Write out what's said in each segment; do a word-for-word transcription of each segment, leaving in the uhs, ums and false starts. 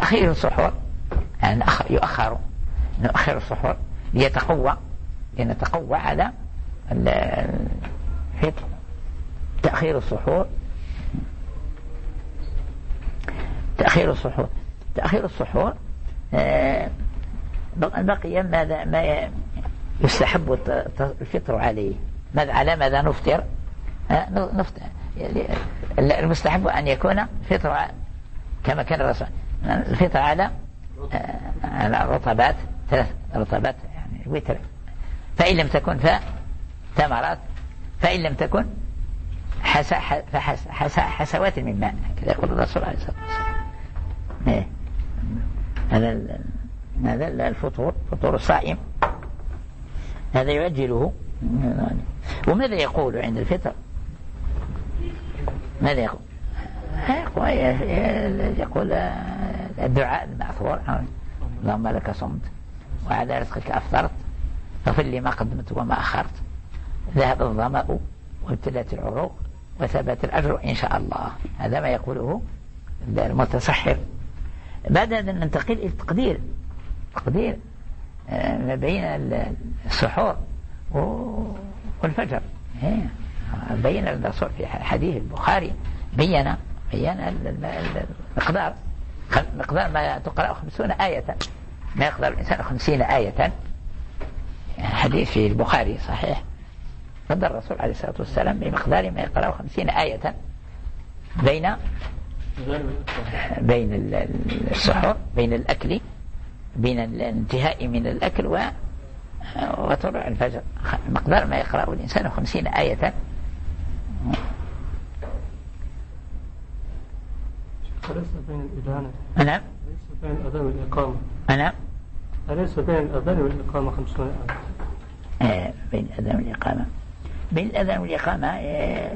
تأخير السحور يعني يؤخر، نؤخر السحور ليتقوى، لنتقوى على الفطر. تأخير السحور تأخير السحور تأخير السحور بقي ماذا ما يستحب الفطر عليه، ماذا على ماذا نفطر؟ نفطر المستحب أن يكون فطر كما كان الرسول الفطر على على رطبات، ثلاث رطبات يعني وتر، فإن لم تكن فتمرات، فإن لم تكن حسا فحس حسا حسوات من ماء، كذا يقول الرسول عليه الصلاة والسلام. هذا هذا الفطور، فطور الصائم هذا يعجله. وماذا يقول عند الفطر؟ ماذا يقول؟ يقول الدعاء المأثور: اللهم لك صمت وعلى رزقك أفطرت فاغفر لي ما قدمت وما أخرت، ذهب الظمأ وابتلت العروق وثبت الأجر إن شاء الله. هذا ما يقوله المتصحر. بعد هذا ننتقل إلى التقدير، تقدير ما بين السحور والفجر. بين الرسول في حديث البخاري بين بين المقدار مقدار ما تقرأ خمسون آية، ما يقدر الإنسان خمسين آية. حديث في البخاري صحيح، قدر الرسول عليه الصلاة والسلام بمقدار ما يقرأ خمسين آية بين بين السحور، بين الأكل، بين الانتهاء من الأكل وطلوع الفجر، مقدار ما يقرأ الإنسان خمسين آية. أليس بين الإذان نعم أليس بين الأذان والإقامة نعم أليس بين الأذان والإقامة خمسون آية؟ آه بين الأذان والإقامة بين الأذان والإقامة آه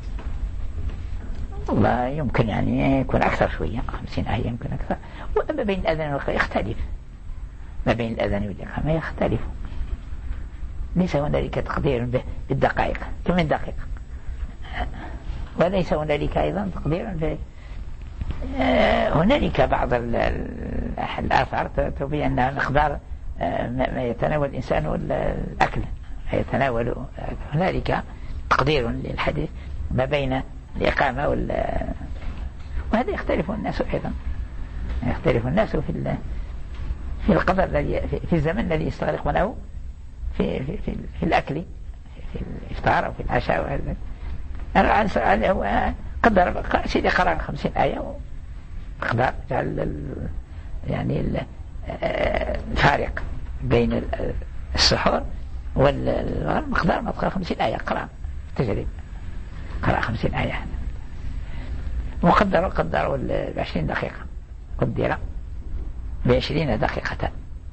والله يمكن يعني يكون أكثر شوية، خمسين آية يمكن أكثر. وأما بين الأذان والإقامة يختلف، ما بين الأذان والإقامة يختلف، ليس هنالك تقدير بالدقائق كم دقيقة، وليس هنالك أيضا تقدير ب هنالك بعض الآثار تبين أن مقدار ما يتناول الإنسان والأكل يتناول، هنالك تقدير للحديث ما بين الإقامة وال وهذا يختلف الناس أيضا، يختلف الناس في في القدر الذي في الزمن الذي يستغرقونه في في في, في الأكل، في الإفطار أو في العشاء. وهذا هو قدر سيدي قرأ خمسين آية مقدار جعل يعني الفارق بين السحور والمقدار ما تقرأ خمسين آية، قرأ تجريب قرأ خمسين آية وقدروا قدروا بعشرين دقيقة، قدر بعشرين دقيقة.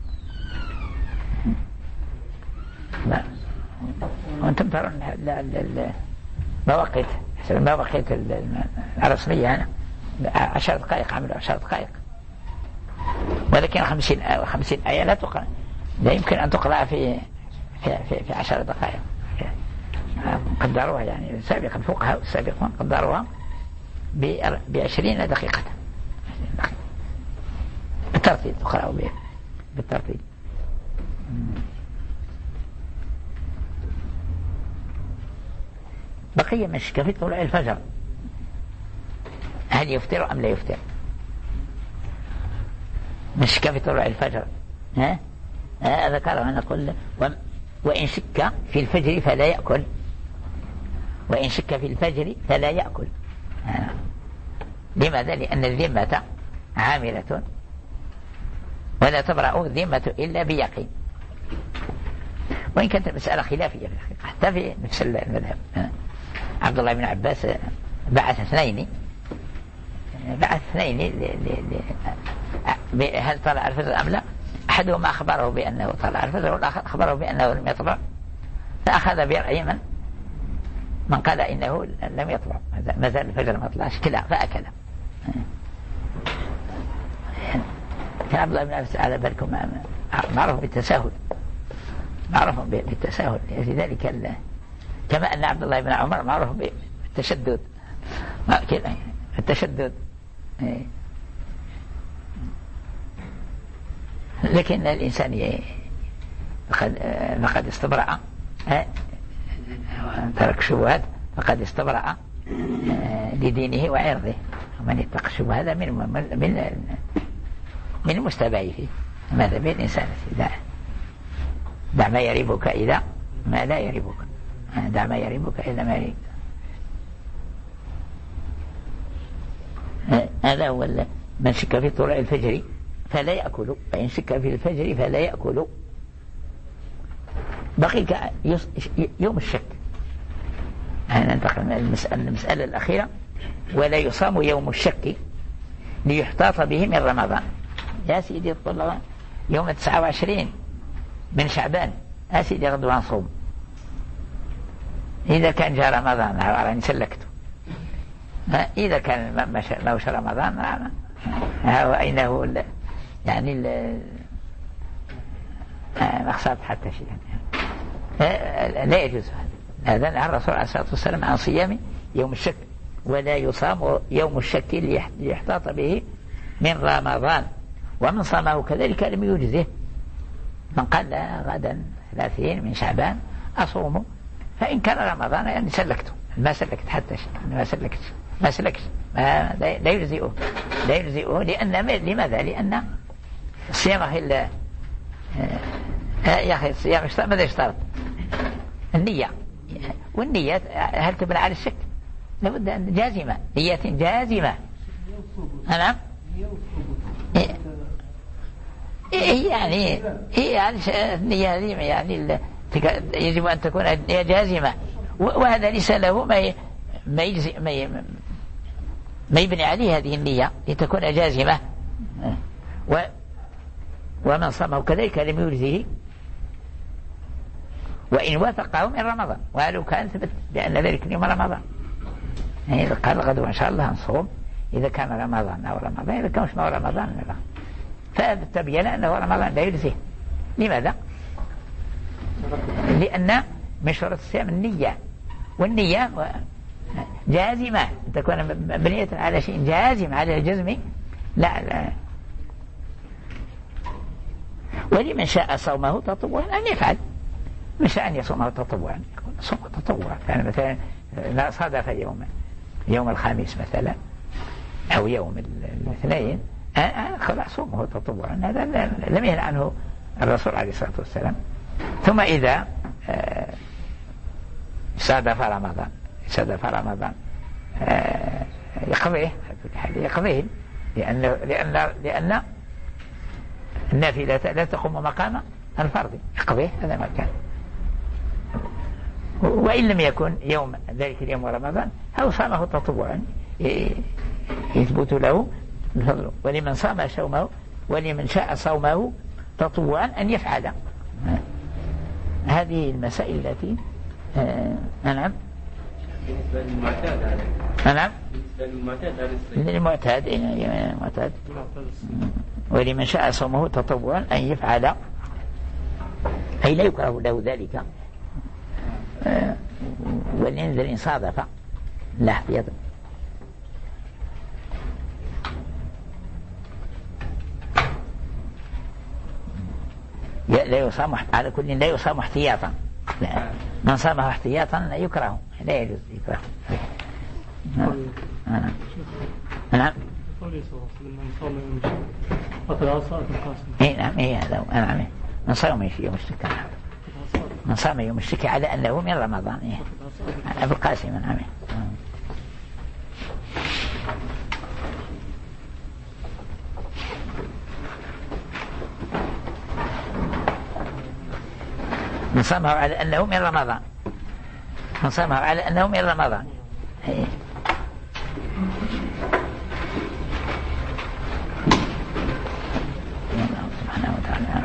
لا وانتم ترون المواقيت المواقيت الرسمية أنا عشر دقائق، عملوا عشر دقائق، ولكن خمسين آية خمسين آية لا تقرأ، لا يمكن أن تقرأ في في في, في عشر دقائق. قدروها يعني سابقا الفقهاء السابقون قدروها بعشرين دقيقة بالترتيب، تقرأوا بالترتيب. بقي مشكلة في طلوع الفجر، هل يفطر أم لا يفطر؟ مشكلة في طلوع الفجر ها ها ذكرها نقول وإن شك في الفجر فلا يأكل، وإن شك في الفجر فلا يأكل. ها. لماذا؟ لأن الذمة عاملة ولا تبرأ الذمة إلا بيقين، وإن كانت المسألة خلافية في الحقيقة حتى في نفس المذهب. عبد الله بن عباس بعث اثنين بعث اثنين هل طلع الفجر أم لا؟ أحدهما أخبره بأنه طلع الفجر والآخر أخبره بأنه لم يطلع، فأخذ برأي من من قال إنه لم يطلع، ما زال الفجر ما طلعش كلا فأكل. كان عبد الله بن عباس على بالكم معروف بالتساهل، معروف بالتساهل في ذلك، كما أن عبد الله بن عمر معروف بالتشدد، التشدد لكن الإنسان فقد فقد استبرأ ترك الشبهات فقد استبرأ لدينه وعرضه. ومن يتق الشبهات هذا من من من المستبع فيه. ماذا بين الإنسان دع دع ما يريبك إلى ما لا يريبك، دع ما يريبك إلى ما يريبك. هذا هو من شك في طلوع الفجر فلا يأكل، فإن شك في الفجر فلا يأكل. بقي يوم الشك. ننتقل من المسألة, المسألة الأخيرة. ولا يصام يوم الشك ليحتاط به من رمضان. يا سيدي الطلاب يوم تسعة وعشرين من شعبان يا سيدي غدوة نصوم، إذا كان جاء رمضان راني سلكته، إذا كان ما وش رمضان أين هو يعني ما خسرت حتى شيء. لا يجوز هذا. هذا نهى الرسول عليه الصلاة والسلام عن صيام يوم الشك. ولا يصام يوم الشك ليحتاط به من رمضان. ومن صامه كذلك لم يجزه. من قال لا غدا ثلاثين من شعبان أصوم، فإن كان رمضان يعني سلكته، ما سلكت حتى شيء، ما سلكت ما سلكت ما لا يجزئه لا يجزئه لأن لماذا؟ لأن الصيام إلا يا أخي الصيام ماذا يشترط؟ النية، والنية هل تبنى على الشك؟ لابد أن جازمة، نية جازمة. نعم إيه يعني هي يعني النية يعني يجب أن تكون النية جازمة، وهذا ليس له ما ما يجزي ما ما يبني عليه هذه النية لتكون جازمة. و ومن صامه كذلك لم يجزه وإن وافقه من رمضان، ولو كان ثبت بأن ذلك اليوم رمضان. يعني إذا قال غدوة إن شاء الله نصوم إذا كان رمضان أو رمضان، إذا كان مش ما رمضان لا، فتبين أنه رمضان لا يجزيه. لماذا؟ لأن من شروط الصيام النية، والنية جازمة تكون مبنية على شيء جازم على الجزم. لا, لا. ولمن شاء صومه تطوعا أن يفعل، من شاء أن يصومه تطوعا يكون صوم تطوعا. يعني مثلا لا صادف يوم يوم الخميس مثلا أو يوم الاثنين خلاص صومه تطوعا، هذا لم ينهى عنه الرسول عليه الصلاة والسلام. ثم إذا صادف رمضان صادف رمضان يقضيه يقضيه لأن لأن لأن النافلة لا تقوم مقام الفرض، يقضيه هذا ما كان. وإن لم يكن يوم ذلك اليوم رمضان أو صامه تطوعا يثبت له الفضل. ولمن صام صومه ولمن شاء صومه تطوعا أن يفعل. هذه المسائل التي آه نعم بالنسبة للمعتاد هذا نعم للمعتاد المعتاد. ولمن شاء صومه تطوعا أن يفعل، أي لا يكره له ذلك. آه ولينزل إن صادف لا احتياط. لا يصام على كل لا يصام احتياطا، لا. من صامه احتياطا يكره، لا يجوز يكره. نعم نعم نعم اي هذا نعم. من صام يوم الشك من صام يوم الشك على أنه من رمضان. إيه. أبو القاسم نعم. من صامه على أنه من رمضان من صامه على أنه من رمضان. إيه. الله سبحانه وتعالى.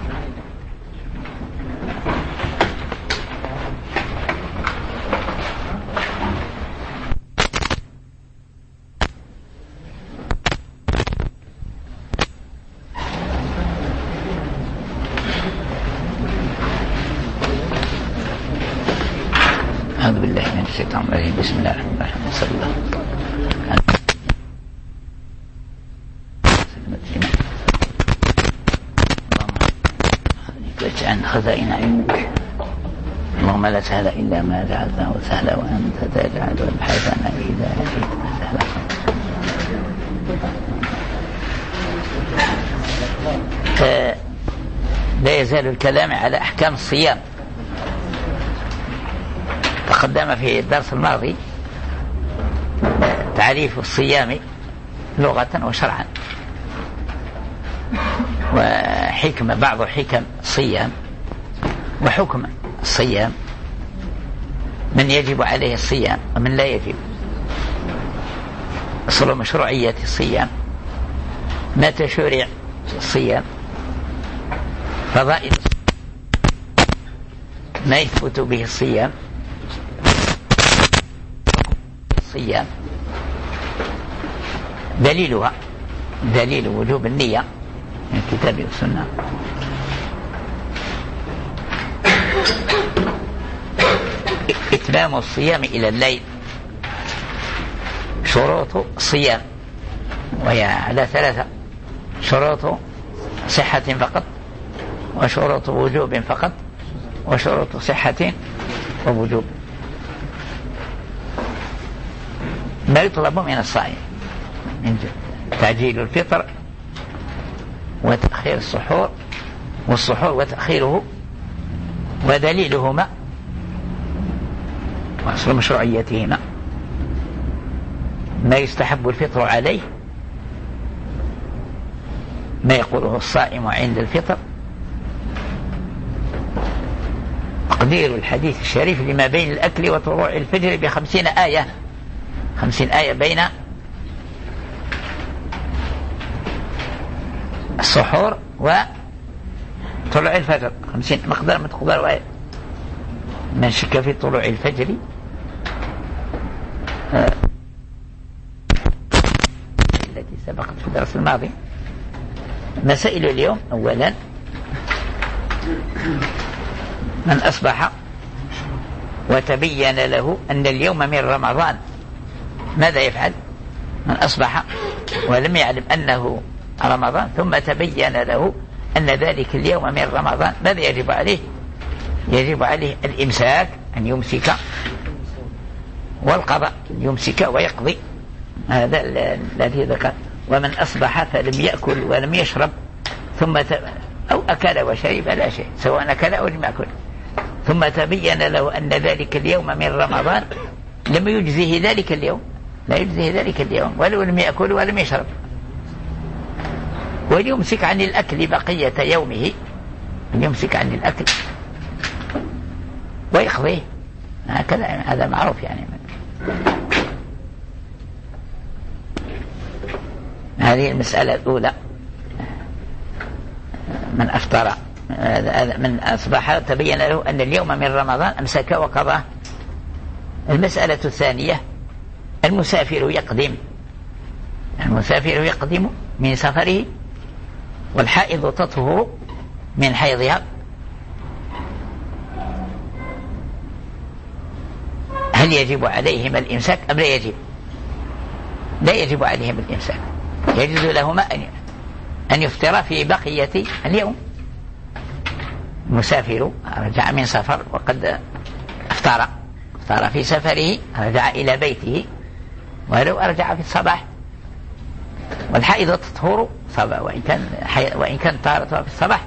أعوذ بالله من الشيطان الرجيم. بسم الله الرحمن الرحيم. صلى الله عليه وسلم. تفتش عن خزائن علمك. اللهم لا سهل إلا ما جعلته سهلا وأنت تجعل الحزن إذا شئت سهلا. لا يزال الكلام على أحكام الصيام. تقدم في الدرس الماضي تعريف الصيام لغة وشرعا، وحكمة بعض حكم الصيام، وحكم الصيام، من يجب عليه الصيام ومن لا يجب، أصل مشروعية الصيام، متى شرع الصيام، فضائل ما يثبت به الصيام، الصيام دليلها دليل وجوب النية من الكتاب والسنة، إتمام الصيام إلى الليل، شروط الصيام وهي على ثلاثة: شروط صحة فقط، وشروط وجوب فقط، وشروط صحة ووجوب. ما يطلب من الصائم من تعجيل الفطر وتأخير السحور والسحور وتأخيره، ودليلهما وأصل مشروعيتهما ما يستحب الفطر عليه، ما يقوله الصائم عند الفطر، تقدير الحديث الشريف لما بين الأكل وطلوع الفجر بخمسين آية، خمسين آية بين السحور وطلوع الفجر، خمسين مقدار مقدار آية. من شك في طلوع الفجر آه. التي سبقت في الدرس الماضي. مسائل اليوم: أولا، من أصبح وتبين له أن اليوم من رمضان ماذا يفعل؟ من أصبح ولم يعلم أنه رمضان ثم تبين له أن ذلك اليوم من رمضان ماذا يجب عليه؟ يجب عليه الإمساك، أن يمسك، والقضاء، يمسك ويقضي. هذا الذي ذكر. ومن أصبح فلم يأكل ولم يشرب ثم ت... أو أكل وشرب لا شيء، سواء أكل أو لم يأكل، ثم تبين له أن ذلك اليوم من رمضان لم يجزه ذلك اليوم، لا يجزه ذلك اليوم ولو لم يأكل ولم يشرب، وليمسك عن الأكل بقية يومه، يمسك عن الأكل ويقضيه. هكذا، هذا معروف يعني. هذه المسألة الأولى. من أفطر من أصبح تبين له أن اليوم من رمضان أمسك وقضاه. المسألة الثانية: المسافر يقدم المسافر يقدم من سفره، والحائض تطهر من حيضها. هل يجب عليهما الإمساك أم لا يجب؟ لا يجب عليهما الإمساك، يجوز لهما أن يفطر في بقية اليوم. المسافر رجع من سفر وقد افطر افطر في سفره، رجع إلى بيته ولو أرجع في الصباح. والحائض تطهر صباح وإن كان وإن كان طهارتها في الصباح.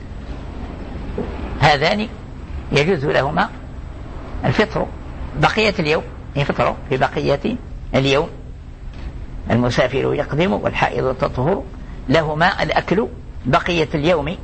هذان يجوز لهما الفطر بقية اليوم، يفطر في بقية اليوم. المسافر يقدم والحائض تطهر، لهما الأكل بقية اليوم.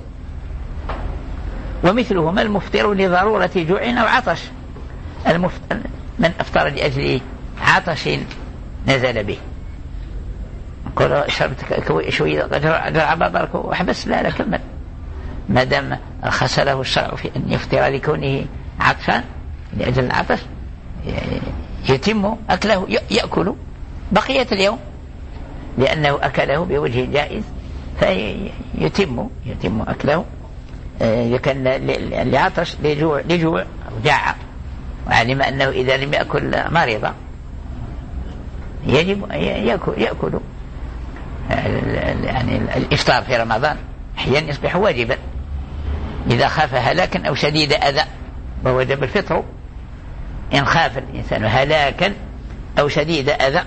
ومثلهما المفطر لضرورة جوع أو عطش. المفطر من أفطر لأجل عطش نزل به، قل شربت شوية جرع بابرك وحبس، لا لا كمل، ما دام خسله الشرع في أن يفطر لكونه عطشان لأجل العطش، يتم أكله، يأكل بقية اليوم لأنه أكله بوجه جائز، فيتم يتم أكله. كان لعطش لجوع لجوع أو جاع وعلم أنه إذا لم يأكل مريض، يجب يأكل, يأكل. يعني الإفطار في رمضان أحيانا يصبح واجبا إذا خاف هلاكا أو شديد أذى ووجب الفطر إن خاف الإنسان هلاكا أو شديد أذى.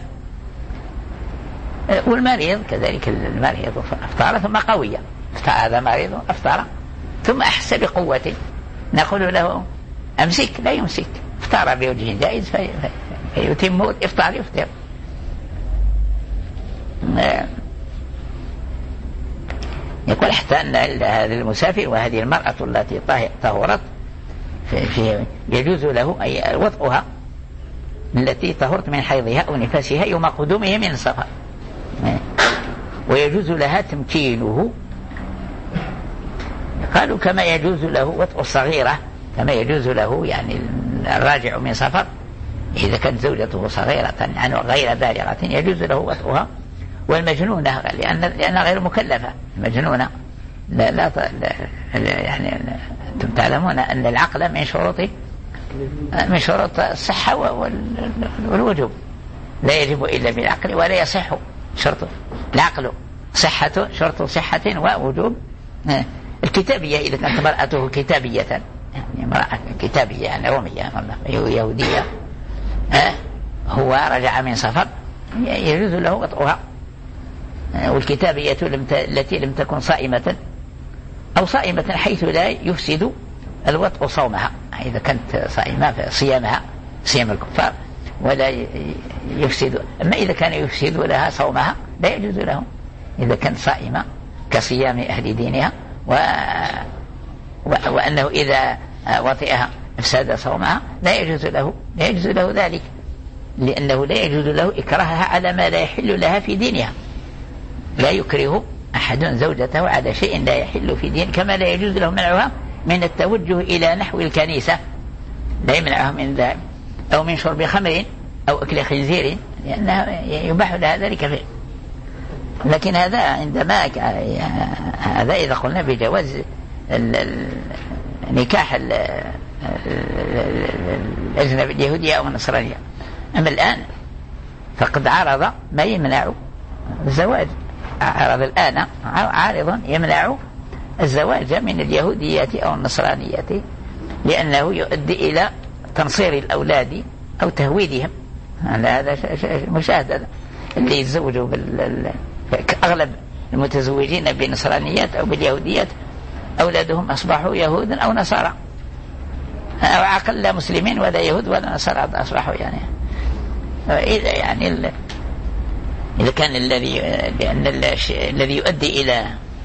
والمريض كذلك، المريض أفطر ثم قوية، هذا مريض أفطر ثم أحس بقوته، نقول له أمسك، لا يمسك، افطر بوجه جائز في فيتم الإفطار، يفطر. يقول حتى أن هذا المسافر وهذه المرأة التي طهرت في في يجوز له أي وطئها التي طهرت من حيضها أو نفاسها يوم قدومه من السفر، ويجوز لها تمكينه. قالوا كما يجوز له وطئ الصغيرة، كما يجوز له يعني الراجع من سفر إذا كانت زوجته صغيرة عنه غير بالغة يجوز له وطئها. والمجنونة لأن لأنها غير مكلفة، المجنونة لا لا, لا يعني أنتم تعلمون أن العقل من شروط من شروط الصحة والوجوب، لا يجب إلا بالعقل ولا يصح شرط العقل، صحة شرط صحة ووجوب. الكتابية إذا كانت مرأته كتابية، يعني امرأة كتابية يعني رومية يهودية، هو رجع من سفر يجوز له وطئها. والكتابية التي لم تكن صائمة أو صائمة حيث لا يفسد الوطء صومها، إذا كانت صائمة صيامها صيام الكفار ولا يفسد. أما إذا كان يفسد لها صومها لا يجوز له، إذا كانت صائمة كصيام أهل دينها و... و... وأنه إذا وطئها افسد صومها لا يجوز له، لا يجوز له ذلك، لأنه لا يجوز له إكراهها على ما لا يحل لها في دينها. لا يكره أحد زوجته على شيء لا يحل في دين، كما لا يجوز له منعها من التوجه إلى نحو الكنيسة، لا يمنعها من ذلك، أو من شرب خمر أو أكل خنزير، لأنه يباح لها ذلك فيه. لكن هذا عندما هذا إذا قلنا بجواز نكاح الأجنبي اليهودية أو النصرانية. أما الآن فقد عرض ما يمنع الزواج، عرض الآن عارض يمنع الزواج من اليهودية أو النصرانية، لأنه يؤدي إلى تنصير الأولاد أو تهويدهم. هذا مشاهد، اللي يتزوجوا بال... أغلب المتزوجين بالنصرانيات أو باليهوديات أولادهم أصبحوا يهود أو نصارى، أو عقل لا مسلمين ولا يهود ولا نصارى أصبحوا. يعني إذا يعني ال... إذا كان الذي لأن الذي يؤدي إلى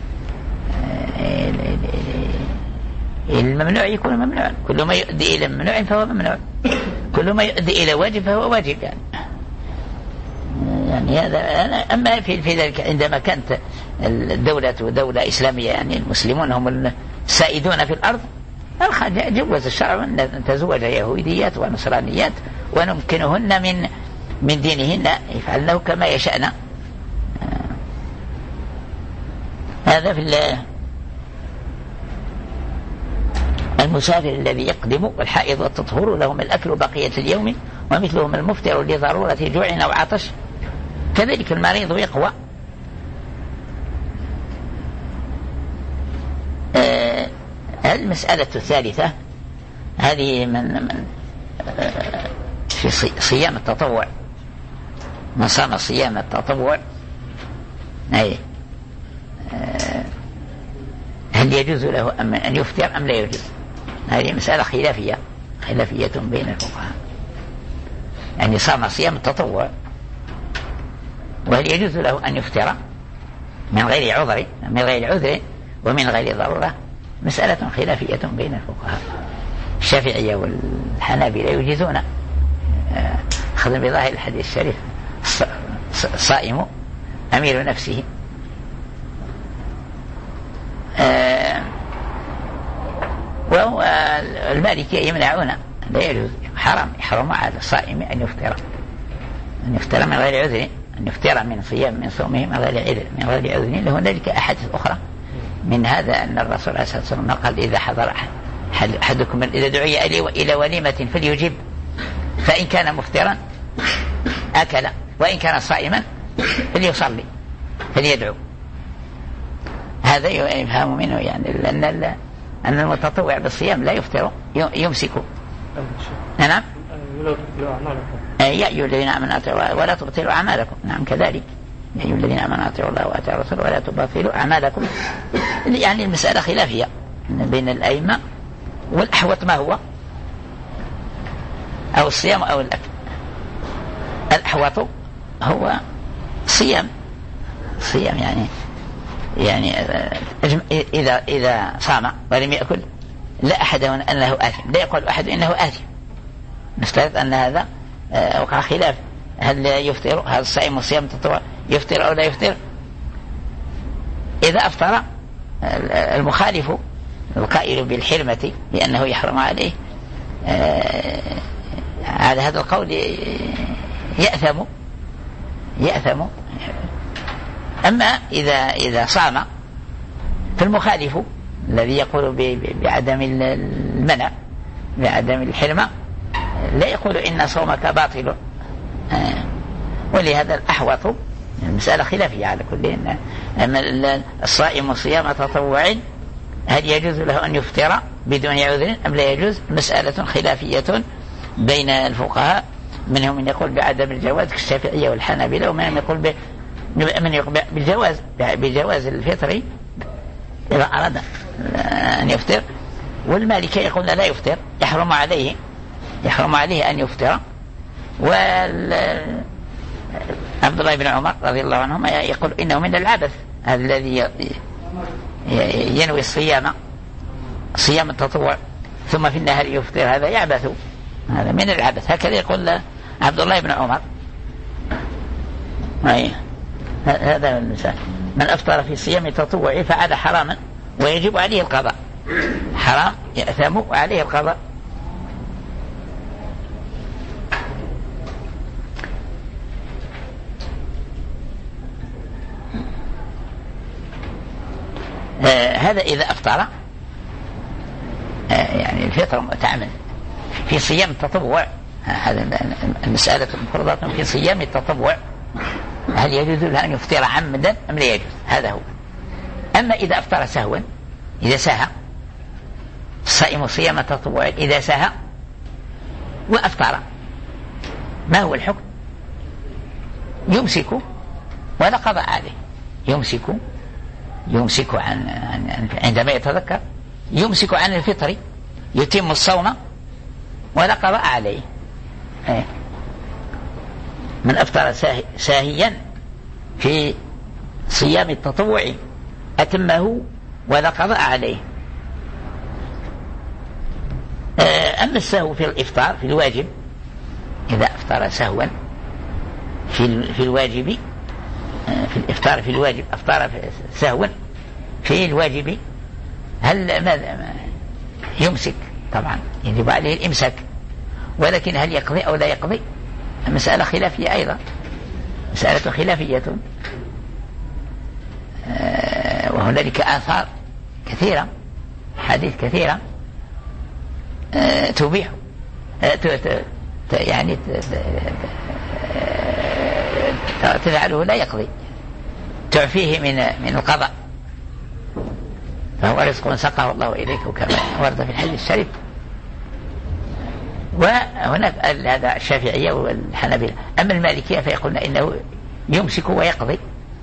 الممنوع يكون ممنوعا، كل ما يؤدي إلى ممنوع فهو ممنوع، كل ما يؤدي إلى واجب فهو واجب. يعني يعني هذا. أما في في ذلك عندما كانت الدولة دولة إسلامية، يعني المسلمون هم السائدون في الأرض، جوز الشرع أن نتزوج يهوديات ونصرانيات ونمكنهن من من دينهن يفعلنه كما يشأن. هذا في الله. المسافر الذي يقدم والحائض والتطهر لهم الأكل بقية اليوم، ومثلهم المفطر لضرورة جوع أو عطش، كذلك المريض يقوى. آه المسألة الثالثة هذه من, من آه في صيام التطوع، من صام صيام التطوع أي آه هل يجوز له أن يفطر أم لا يجوز؟ هذه مسألة خلافية خلافية بين الفقهاء. يعني صام صيام التطوع وهل يجوز له أن يفطر من غير عذر من غير عذر ومن غير ضرورة، مسألة خلافية بين الفقهاء. الشافعية والحنابلة يجيزون أخذ بظاهر الحديث الشريف الصائم أمير نفسه، وهو المالكية يمنعون، لا يجوز، حرام، يحرم على الصائم أن يفطر أن يفطر من غير عذر، أن يفطر من صيام من صومه من غير عذر من غير عذر. له ذلك أحاديث أخرى من هذا أن الرسول عليه الصلاة والسلام قال إذا حضر أحدكم إذا دعي إلى وليمة فليجب، فإن كان مفطرا أكل وإن كان صائما فليصلي فليدعو. هذا يفهم منه يعني لأن أن المتطوع بالصيام لا يفطر يمسك. نعم. يا أيها الذين آمنوا أطيعوا ولا تبطلوا أعمالكم. نعم كذلك يا أيها الذين آمنوا أطيعوا الله وأطيعوا الرسول ولا تبطلوا أعمالكم. يعني المسألة خلافية بين الأئمة. والأحوط ما هو؟ أو الصيام أو الأكل. الأحوط هو صيام صيام يعني يعني إذا إذا صام ولم يأكل لا أحد أنه آثم، لا يقول أحد إنه آثم. نفترض أن هذا وقع خلاف، هل يفطر هذا الصائم والصيام التطوع يفطر أو لا يفطر؟ إذا أفطر المخالف القائل بالحرمة لأنه يحرم عليه على هذا القول يأثم يأثم. أما إذا إذا صام فالمخالف الذي يقول بعدم المنع بعدم الحرمة لا يقول إن صومك باطل. ولهذا الأحوط المسألة خلافية على كل. أما الصائم صيام تطوع هل يجوز له أن يفطر بدون عذر أم لا يجوز؟ مسألة خلافية بين الفقهاء، منهم من يقول بعدم الجواز كالشافعية والحنابلة، ومنهم يقول ب... من يقول بالجواز بجواز الفطر إذا أراد أن يفطر. والمالكي يقول لا يفطر، يحرم عليه يحرم عليه أن يفطر. وعبد الله بن عمر رضي الله عنهما يقول إنه من العبث هذا الذي ينوي الصيام صيام التطوع ثم في النهار يفطر، هذا يعبث، هذا من العبث. هكذا يقول عبد الله بن عمر. هذا المثال. من أفطر في صيام التطوع فعل حراما ويجب عليه القضاء، حرام يأثم وعليه القضاء. آه هذا إذا أفطر آه يعني الفطر متعمد في صيام التطوع. هذا المسألة مفروضة في صيام التطوع، هل يجوز له أن يفطر عمدا أم لا يجوز؟ هذا هو. أما إذا أفطر سهوا، إذا سهى الصائم صيام التطوع إذا سهى وأفطر، ما هو الحكم؟ يمسك ولا قضاء عليه. يمسك يمسك عن, عن عندما يتذكر يمسك عن الفطر، يتم الصوم ولا قضاء عليه. من أفطر ساهيا في صيام التطوع أتمه ولا قضاء عليه. أما السهو في الإفطار في الواجب، إذا أفطر سهوا في في الواجب في الإفطار في الواجب أفطر سهوا في الواجب، هل ماذا يمسك؟ طبعا يجب عليه الإمساك، ولكن هل يقضي أو لا يقضي؟ مسألة خلافية أيضا، مسألة خلافية. آه وهنالك آثار كثيرة، حديث كثيرة آه تبيح آه يعني تجعله لا يقضي، تعفيه من من القضاء، فهو رزق سقه الله إليك كما ورد في الحديث الشريف. وهناك هذا الشافعية والحنابلة. أما المالكية فيقولون إنه يمسك ويقضي،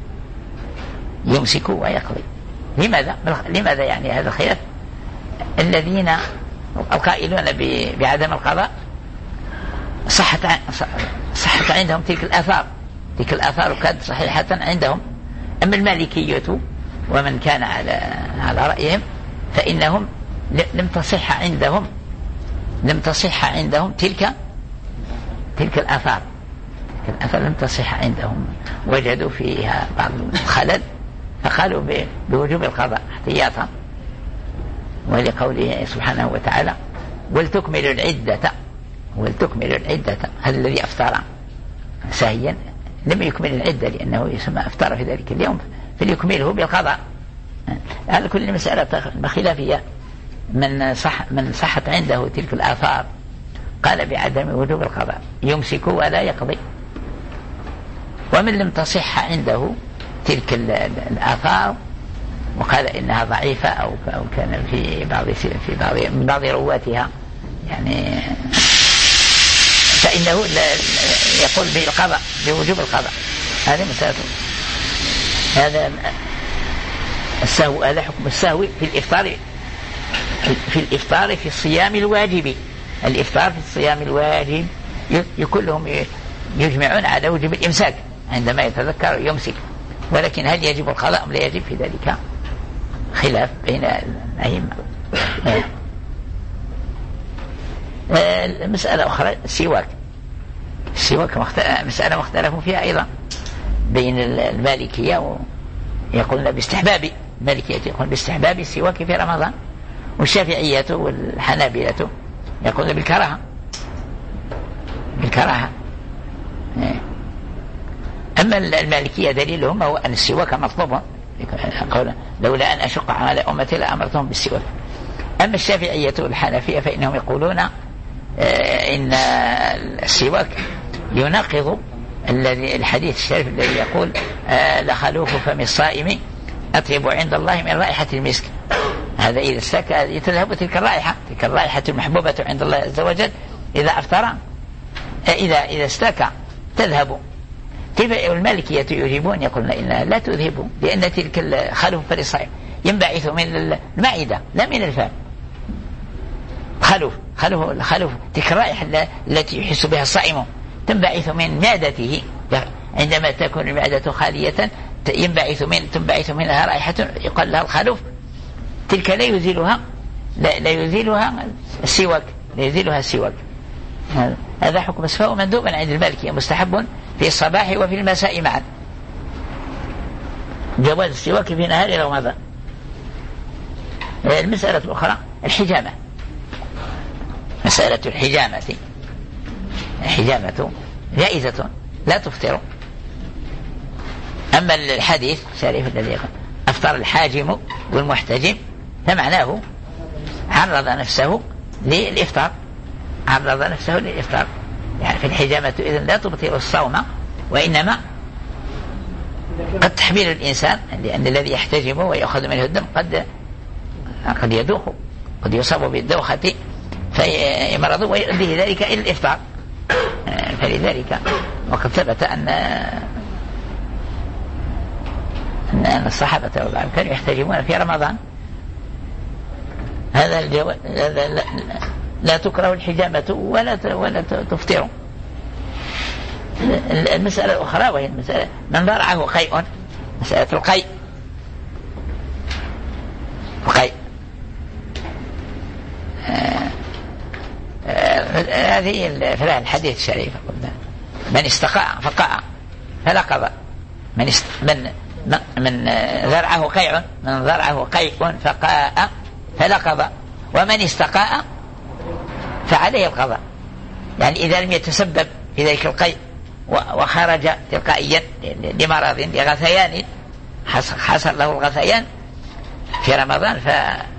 يمسك ويقضي. لماذا؟ لماذا يعني هذا الخلاف؟ الذين القائلون بعدم القضاء صحت صحت عندهم تلك الآثار، تلك الآثار كانت صحيحة عندهم. أما المالكية ومن كان على على رأيهم فإنهم لم تصح عندهم لم تصح عندهم تلك تلك الآثار تلك الآثار لم تصح عندهم، وجدوا فيها بعض الخلل فقالوا بوجوب القضاء احتياطا، ولقوله سبحانه وتعالى ولتكملوا العدة ولتكملوا العدة. هذا الذي أفطر ساهيا لم يكمل العدة لأنه يسمى أفطر في ذلك اليوم، فليكمله بالقضاء. هذا كل مسألة خلافية. من صح من صحت عنده تلك الآثار قال بعدم وجوب القضاء، يمسك ولا يقضي. ومن لم تصح عنده تلك الآثار وقال إنها ضعيفة أو أو كان في بعض في بعض من بعض رواتها يعني، فإنه يقول بالقضاء بوجوب القضاء. هذه مسألة هذا السهو، هذا حكم السهو في الإفطار في الإفطار في الصيام الواجب. الإفطار في الصيام الواجب كلهم يجمعون على وجوب الإمساك عندما يتذكر يمسك، ولكن هل يجب القضاء أم لا يجب؟ في ذلك خلاف بين الأئمة. المسألة أخرى السواك. السواك مسألة مختلف فيها أيضا بين المالكية يقولون باستحباب، المالكية يقولون باستحباب السواك في رمضان، والشافعية والحنابلة يقولون بالكراهة بالكراهة. أما المالكية دليلهم هو أن السواك مطلوب، يقول لولا أن أشق على أمتي لأمرتهم بالسواك. أما الشافعية والحنفية فإنهم يقولون إن السواك يناقض الذي الحديث الشريف الذي يقول لخلوف فم الصائم أطيب عند الله من رائحة المسك. هذا إذا استكى تذهب تلك الرائحة، تلك الرائحة المحبوبة عند الله عز وجل إذا أفطر إذا إذا استكى تذهب. كيف المالكية يجيبون يقولون إنها لا تذهب، لأن تلك الخلوف فم الصائم ينبعث من المعدة لا من الفم. خلوف خلوف خلوف تلك الرائحة التي يحس بها الصائم تنبعث من معدته، عندما تكون المعدة خالية ينبعث من تنبعث منها رائحة يقال لها الخلوف، تلك لا يزيلها لا, لا يزيلها السواك لا يزيلها السواك. هذا حكم فهو مندوب عند المالكية، مستحب في الصباح وفي المساء معا، جواز السواك في نهار رمضان. المسألة الأخرى الحجامة. مسألة الحجامة الحجامة جائزة لا تفطر. أما الحديث الشريف الذي يقول أفطر الحاجم والمحتجم فمعناه عرض نفسه للإفطار، عرض نفسه للإفطار. يعني في الحجامة إذن لا تبطل الصوم، وإنما قد تحمل الإنسان، لأن الذي يحتجم ويأخذ منه الدم قد قد يدوخ، قد يصاب بالدوخة فيمرض ويؤدي ذلك إلى الإفطار. فلذلك وقد ثبت أن أن الصحابة كانوا يحتجمون في رمضان. هذا الجو... هذا لا... لا تكره الحجامة ولا ت... ولا تفطر. المسألة الأخرى وهي المسألة من ضرعه قيء، مسألة القيء. القيء هذه في الحديث الشريف من استقاء فقاء فلا قضاء. من است... من من ذرعه قيء من ذرعه قيء فقاء فلا قضاء، ومن استقاء فعليه القضاء. يعني إذا لم يتسبب في ذلك القيء وخرج تلقائيا لمرض لغثيان، حصل له الغثيان في رمضان ف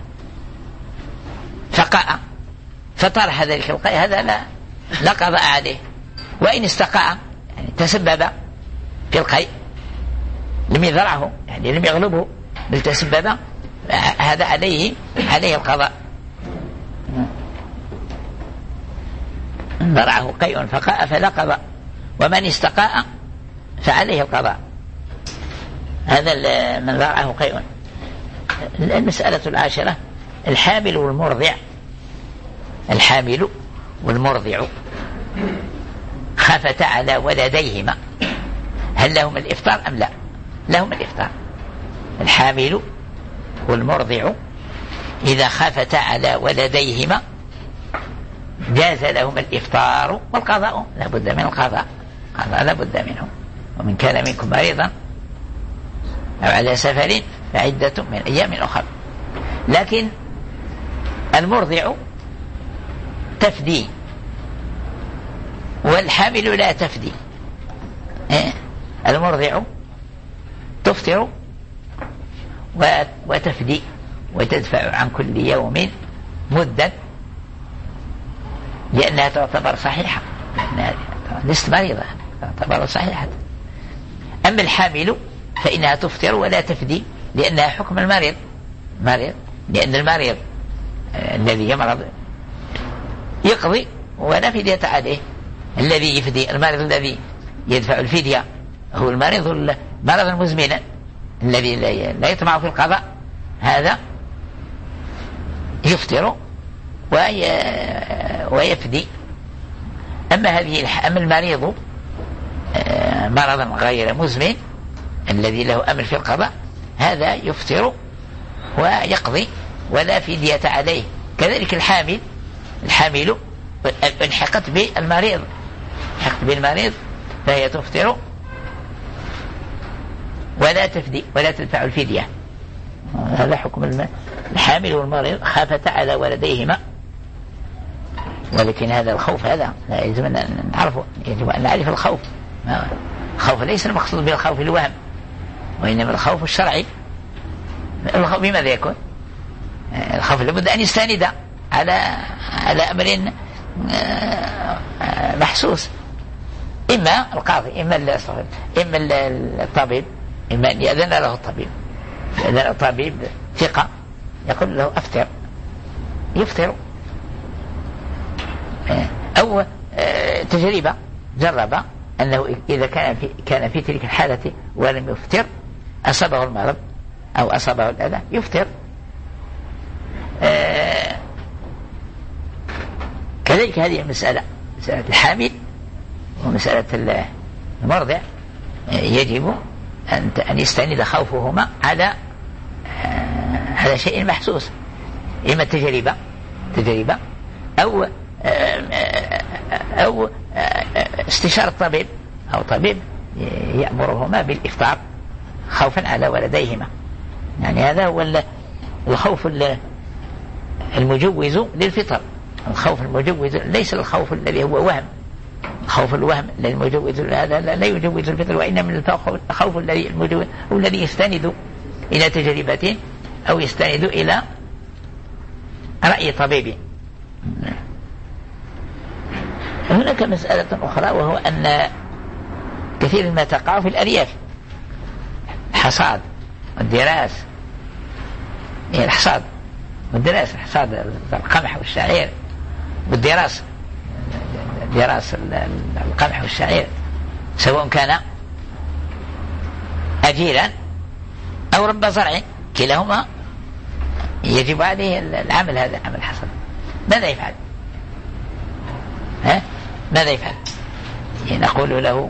فقاء فطرح ذلك القيء، هذا لا لا قضاء عليه. وإن استقاء يعني تسبب في القيء لم يذرعه، يعني لم يغلبه بل تسبب، هذا عليه عليه القضاء. من ذرعه قيء فقاء فلا قضاء، ومن استقاء فعليه القضاء. هذا من ذرعه قيء. المسألة العاشرة الحامل والمرضع. الحامل والمرضع خافتا على ولديهما هل لهم الإفطار أم لا؟ لهم الإفطار. الحامل والمرضع إذا خافتا على ولديهما جاز لهم الإفطار والقضاء، لا بد من القضاء، قضاء لا بد منه. ومن كان منكم مريضا أو على سفر فعدة من أيام أخرى. لكن المرضع تفدي والحامل لا تفدي. المرضع تفطر وتفدي وتدفع عن كل يوم مدة، لأنها تعتبر صحيحة، لأنها لست مريضة تعتبر صحيحة. أما الحامل فإنها تفطر ولا تفدي، لأنها حكم المريض مريض لأن المريض الذي يمرض يقضي ولا فدية عليه. الذي يفدي المريض الذي يدفع الفدية هو المريض المرض المزمن الذي لا يطمع في القضاء، هذا يفطر ويفدي. أما هذه أما المريض مرضا غير مزمن الذي له أمل في القضاء هذا يفطر ويقضي ولا فدية عليه. كذلك الحامل الحامل الحقت بالمريض الحقت بالمريض فهي تفطر ولا تفدي ولا تدفع الفدية. هذا حكم الحامل والمريض خافتا على ولديهما. ولكن هذا الخوف هذا لا يجب أن نعرفه، يجب أن نعرف الخوف. الخوف ليس المقصود بالخوف الوهم، وإنما الخوف الشرعي. الخوف بماذا يكون؟ الخوف لابد أن يستند على على أمر محسوس، إما القاضي إما إما الطبيب، إما أن يأذن له الطبيب. يأذن الطبيب ثقة يقول له أفطر يفطر، أو تجربة جرب أنه إذا كان في كان في تلك الحالة ولم يفطر أصابه المرض أو أصابه الأذى يفطر. كذلك هذه المسألة مسألة الحامل ومسألة المرضع يجب أن أن يستند خوفهما على على شيء محسوس، إما التجربة تجربة أو أو استشارة الطبيب أو طبيب يأمرهما بالإفطار خوفا على ولديهما. يعني هذا هو الخوف المجوز للفطر. الخوف المجوز ليس الخوف الذي هو وهم. خوف الوهم المجوز هذا لا يجوز الفطر، وإنما الخوف الذي المجوز هو الذي يستند إلى تجربة أو يستند إلى رأي طبيب. هناك مسألة أخرى وهو أن كثير ما تقع في الأرياف الحصاد والدراس، يعني الحصاد والدراس الحصاد القمح والشعير والدراس دراس القمح والشعير سواء كان أجيرا أو رب زرع كلاهما يجب عليه العمل هذا عمل الحصاد. ماذا يفعل؟ ها؟ ماذا يفعل؟ نقول له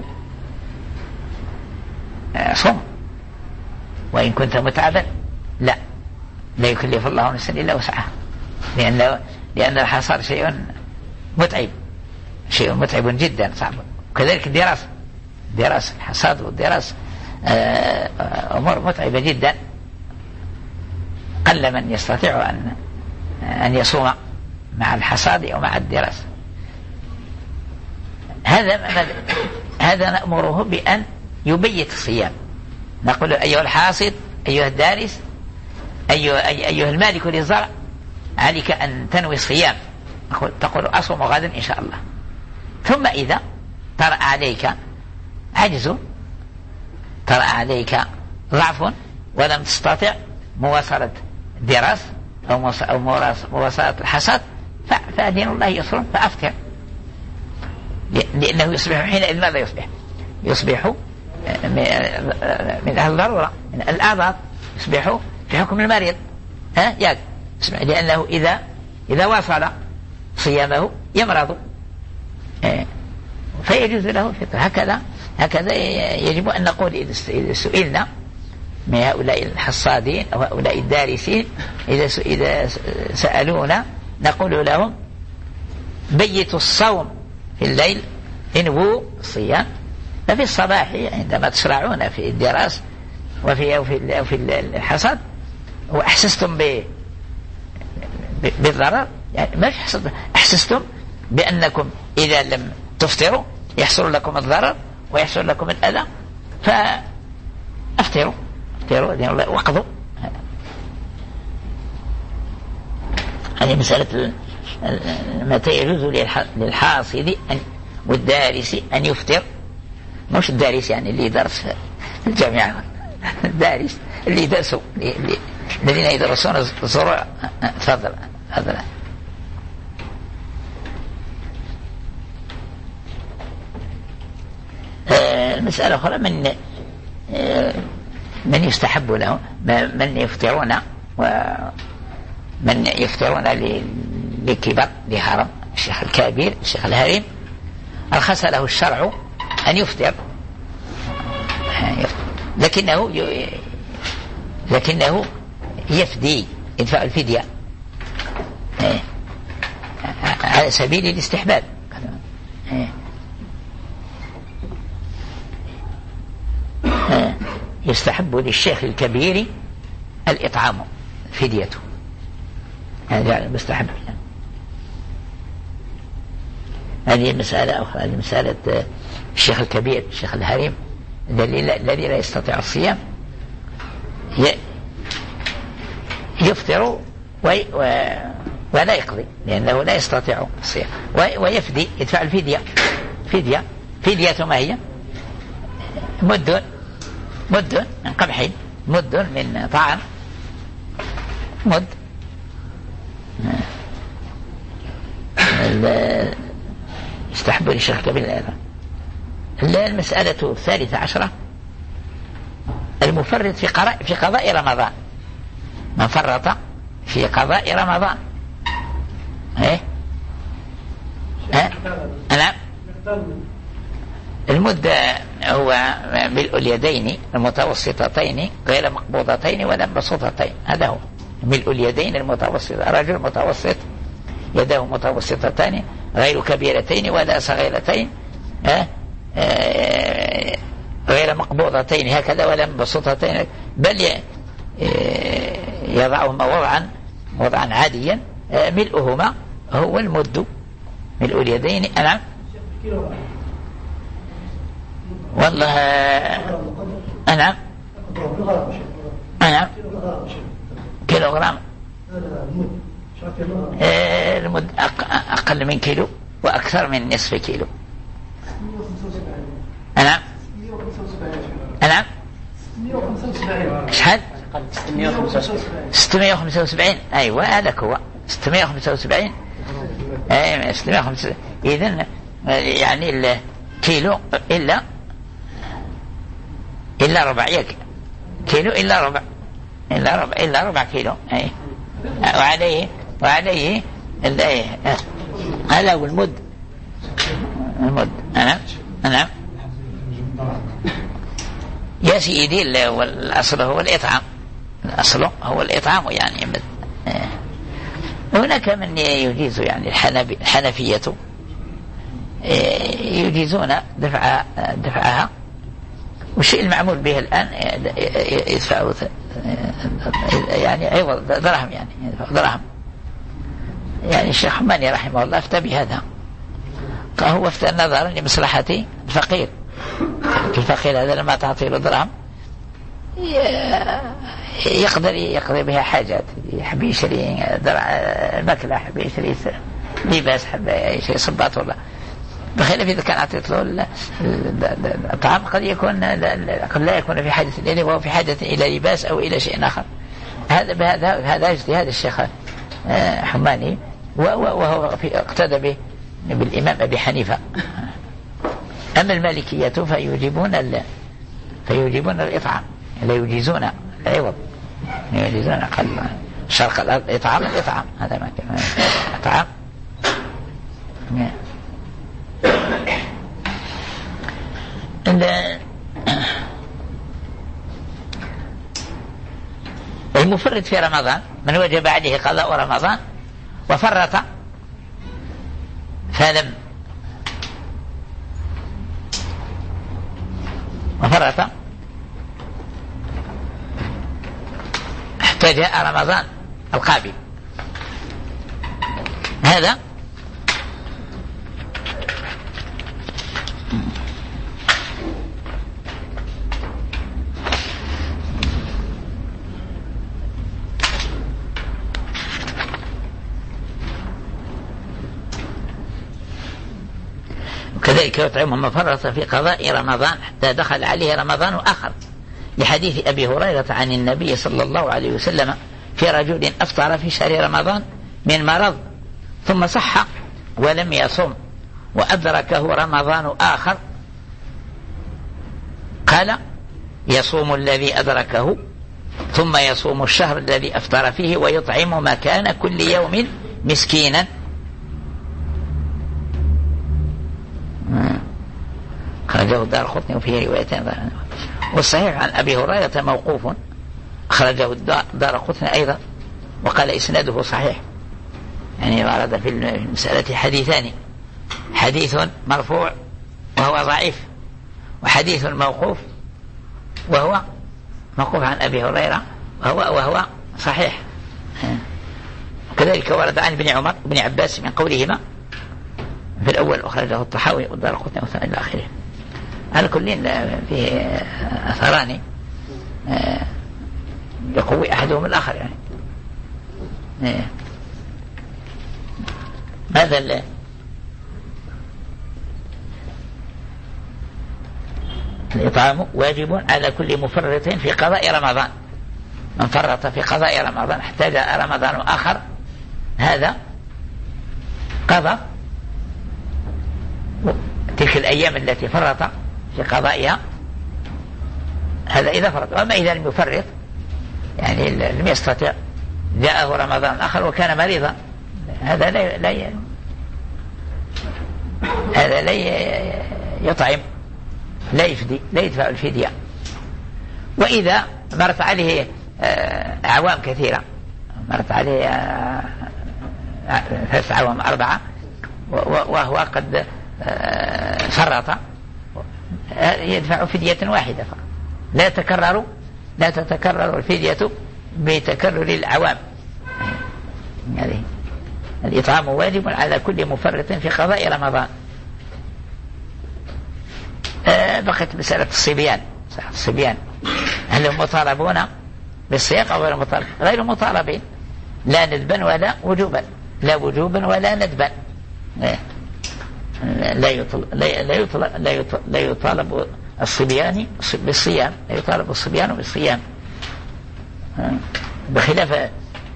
صم وإن كنت متعبا لا لا يكلف الله نفسا إلا وسعها، لأن لأن الحصاد شيء متعب شيء متعب جدا صعب. وكذلك الدراسة دراسة الحصاد والدراسة أمور متعبة جدا، قل من يستطيع أن أن يصوم مع الحصاد أو مع الدراسة. هذا هذا نأمره بأن يبيت الصيام. نقول أيها الحاصد أيها الدارس أيها, أيها المالك للزرع عليك أن تنوي الصيام. تقول أصوم غدا إن شاء الله. ثم إذا طرأ عليك عجز طرأ عليك ضعف ولم تستطع مواصلة الدراسة أو مواصلة الحصاد فدين الله يسر فأفطر، لأنه يصبح حينئذ ماذا يصبح؟ يصبح من أهل الضرورة من الأعضاء، يصبح في حكم المريض. ها ياك لأنه إذا إذا واصل صيامه يمرض فيجوز له الفطر. هكذا هكذا يجب أن نقول إذا سئلنا من هؤلاء الحصادين أو هؤلاء الدارسين إذا إذا سألونا نقول لهم بيتوا الصوم في الليل انووا الصيام، ففي الصباح عندما تشرعون في الدراسة وفي أو في أو في الحصاد وأحسستم بالضرر، يعني ما أحسستم بأنكم إذا لم تفطروا يحصل لكم الضرر ويحصل لكم الأذى فأفطروا أفطروا وقضوا. هذه مسألة متى يجوز للحاصد والدارس أن يفطر. مش الدارس يعني اللي درس في الجامعة، الدارس اللي يدرسوا الذين يدرسون الزروع. تفضل. تفضل. المسألة أخرى من من يستحب له من يفطرون ومن يفطرون لكبر لهرم الشيخ الكبير الشيخ الهريم أرخص له الشرع أن يفطر لكنه لكنه يفدي يدفع الفدية على سبيل الاستحباب. يستحب للشيخ الكبير الإطعام فديته هذا مستحب. هذه مسألة أخرى. هذه مسألة الشيخ الكبير الشيخ الهريم الذي لا يستطيع الصيام يفطر ولا يقضي لأنه لا يستطيع الصيام ويفدي يدفع الفدية. فدية فدية ما هي؟ مد مد من قمح مد من طعام مد. يستحب للشيخ الكبير هذا. المسألة الثالثة عشرة المفرط في قضاء في قضاء رمضان. من فرط في قضاء رمضان ايه ها نعم. المدة هو ملء اليدين المتوسطتين غير مقبوضتين ولا مبسوطتين. هذا هو ملء اليدين المتوسطة. رجل متوسط يده متوسطتان غير كبيرتين ولا صغيرتين ها آه غير مقبوضتين هكذا ولا مبسوطتين بل يضعهما وضعا وضعا عاديا. آه ملؤهما هو المد ملء اليدين. نعم والله أنا أنا كيلوغرام المد أقل من كيلو وأكثر من نصف كيلو. أنا أنا شحال ستمائة وخمسة وسبعين. أيوة هذا هو ستمائة وخمسة وسبعين. أي ستمائة وخمسة وسبعين. إذن يعني الكيلو إلا إلا ربع يك كيلو إلا ربع إلا ربع إلا ربع كيلو. أي وعليه وعليه الأيه هذا هو المد المد. أنا أنا يا سيدي الأصل هو الإطعام. الأصل هو الإطعام يعني. هناك من يجيز يعني الحنفية يجيزون دفع دفعها والشيء المعمول به الآن يدفعوا يعني عوض درهم يعني درهم. يعني الشيخ حماني رحمه الله افتى بهذا. هو افتى نظرا لمصلحة الفقير. الفقير هذا لما تعطي له درهم يقدر يقضي بها حاجات. يحب يشتري المكلة يحب يشتري لباس يحب يشتري صباط ولا بخلاف إذا كان أعطيت له الطعام قد يكون قد لا يكون في حاجة إليه وهو في حاجة إلى لباس أو إلى شيء آخر. هذا بهذا هذا اجتهاد الشيخ حماني وهو اقتدى به بالإمام أبي حنيفة. أما المالكية فيوجبون فيوجبون الإطعام لا يجيزون العوض يجيزون أقل شرق الأرض إطعام الإطعام. هذا ما كان إطعام. المفرط في رمضان من وجب عليه قضاء رمضان وفرط فلم وفرط حتى جاء رمضان القابل. هذا وكذلك يطعمهم من فرط في قضاء رمضان حتى دخل عليه رمضان آخر لحديث أبي هريرة عن النبي صلى الله عليه وسلم في رجل أفطر في شهر رمضان من مرض ثم صح ولم يصم وأدركه رمضان آخر، قال يصوم الذي أدركه ثم يصوم الشهر الذي أفطر فيه ويطعم مكان كل يوم مسكينا. أخرجه الدارقطني وفيه روايتين. والصحيح عن أبي هريرة موقوف أخرجه الدارقطني أيضا وقال إسناده صحيح، يعني ورد في المسألة حديثان، حديث مرفوع وهو ضعيف، وحديث موقوف وهو موقوف عن أبي هريرة وهو, وهو صحيح. وكذلك ورد عن ابن عمر بن عباس من قولهما في الأول أخرجه الطحاوي والدارقطني إلى آخره. على كل فيه أثران يقوي أحدهم الآخر يعني. هذا ال الإطعام واجب على كل مفرط في قضاء رمضان، من فرط في قضاء رمضان حتى جاء رمضان آخر هذا قضى تلك الأيام التي فرط في قضائها، هذا إذا فرط. وأما إذا لم يفرط يعني لم يستطع جاءه رمضان آخر وكان مريضا، هذا لا لا ي... هذا لا يطعم، لا يفدي، لا يدفع الفدية. وإذا مرت عليه أعوام كثيرة، مرت عليه ثلاث أعوام أربعة وهو قد فرط، يدفع فدية واحدة فقط، لا تكرر لا تتكرر الفدية بتكرر الأعوام. يعني الإطعام واجب على كل مفرط في قضاء رمضان. آه بقت مسألة الصبيان. الصبيان هل هم مطالبون بالصيام أو غير مطالب؟ غير مطالبين، لا ندبا ولا وجوبا، لا وجوبا ولا ندبا. لا يطلب لا يطلب لا يطلب, لا يطالب الصبيان بالصيام، لا يطالب الصبيان بالصيام، بخلاف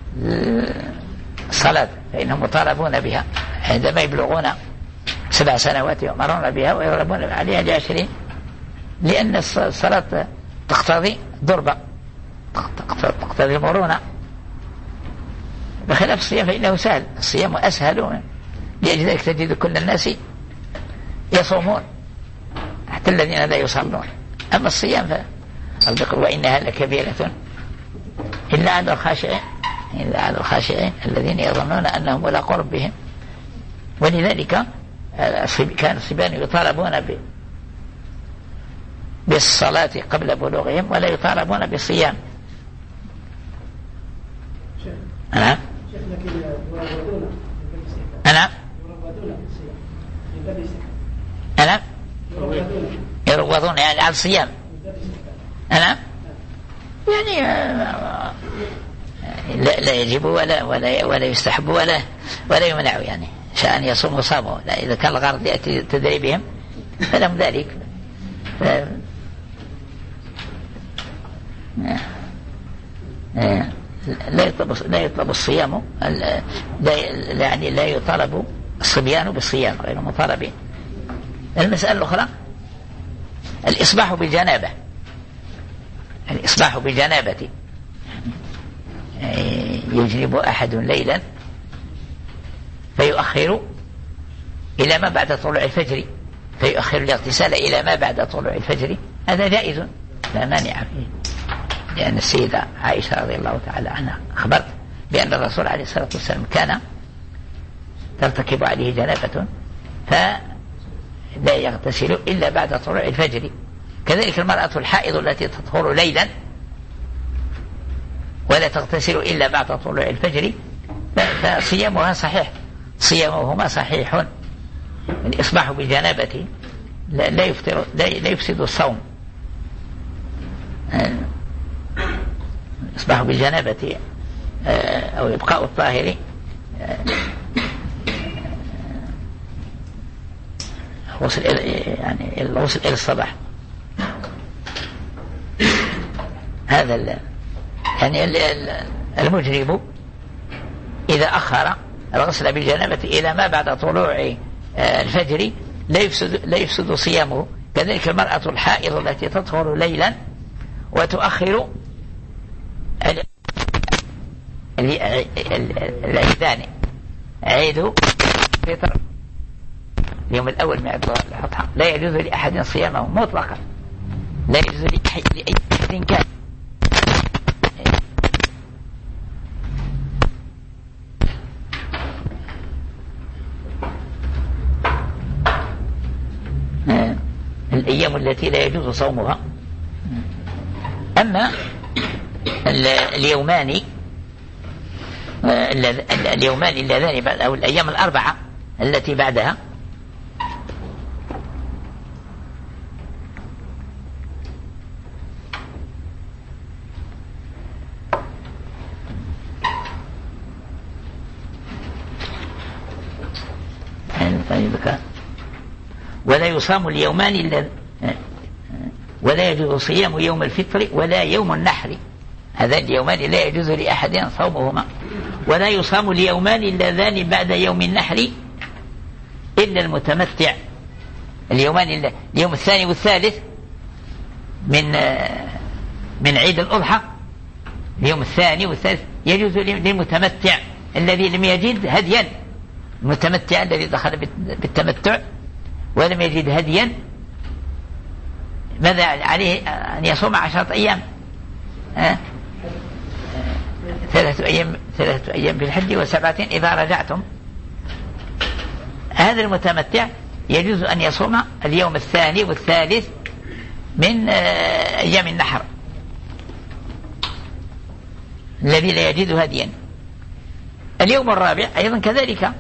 الصلاة فإنهم مطالبون بها عندما يبلغون سبع سنوات يؤمرون بها ويغلبون عليها لعشرين، لأن الصلاة تقتضي ضربة، تقتضي مرونة، بخلاف الصيام فإنه سهل، الصيام أسهل، لأجل ذلك تجد كل الناس يصومون حتى الذين لا يصلون. أما الصيام فالذكر وإنها لكبيرة إلا على الخاشعين، إلا على الخاشعين الذين يظنون أنهم ملاقو ربهم. ولذلك كان الصبيان يطالبون بالصلاة قبل بلوغهم ولا يطالبون بالصيام. أنا أنا أنا يروضون يعني على الصيام. أنا يعني لا, لا يجب ولا ولا ولا يستحب ولا ولا يمنع، يعني شأن يصوم وصاموا، لا إذا كان الغرض يأتي تدريبهم فلهم ذلك. ف... لا يطلب لا يطلب الصيام، لا يعني لا يطالب الصبيان بالصيام، غير مطالبين. المسألة الأخرى الإصباح بالجنابة. الإصباح بالجنابة يجنب أحد ليلا فيؤخر إلى ما بعد طلوع الفجر، فيؤخر الاغتسال إلى ما بعد طلوع الفجر، هذا جائز لا مانع فيه، لأن السيدة عائشة رضي الله تعالى عنها أخبرت بأن الرسول عليه الصلاة والسلام كان ترتكب عليه جنابة فلا يغتسل إلا بعد طلوع الفجر. كذلك المرأة الحائض التي تطهر ليلا ولا تغتسل إلا بعد طلوع الفجر فصيامها صحيح، صيامهما صحيح. الإصباح بالجنابة لا يفتر لا يفسد الصوم. الإصباح بالجنابة أو إبقاء الطاهر الغسل يعني الغسل إلى الصباح. هذا يعني المجرم إذا أخر الغسل بالجنابة إلى ما بعد طلوع الفجر لا يفسد, لا يفسد صيامه. كذلك المرأة الحائض التي تطهر ليلا وتؤخر العيدان، عيد الفطر اليوم الأول من عيد الأضحى، لا يجوز لأحد صيامه مطلقا، لا يجوز لأحد كان. الأيام التي لا يجوز صومها. أما اليومان اليومان اللذان بعد أو الأيام الأربعة التي بعدها ولا يصام اليومان إلا ولا يجوز صيام يوم الفطر ولا يوم النحر، هذان اليومان لا يجوز لأحد صومهما. ولا يصام اليومان اللذان بعد يوم النحر إلا المتمتع. اليومان إلا اليوم الثاني والثالث من من عيد الأضحى، اليوم الثاني والثالث يجوز للمتمتع الذي لم يجد هديا، المتمتع الذي دخل بالتمتع ولم يجد هديا ماذا عليه؟ أن يصوم عشرة أيام، أه؟ ثلاثة أيام ثلاثة أيام في الحج وسبعة إذا رجعتم. هذا المتمتع يجوز أن يصوم اليوم الثاني والثالث من أيام النحر الذي لا يجد هديا. اليوم الرابع أيضا كذلك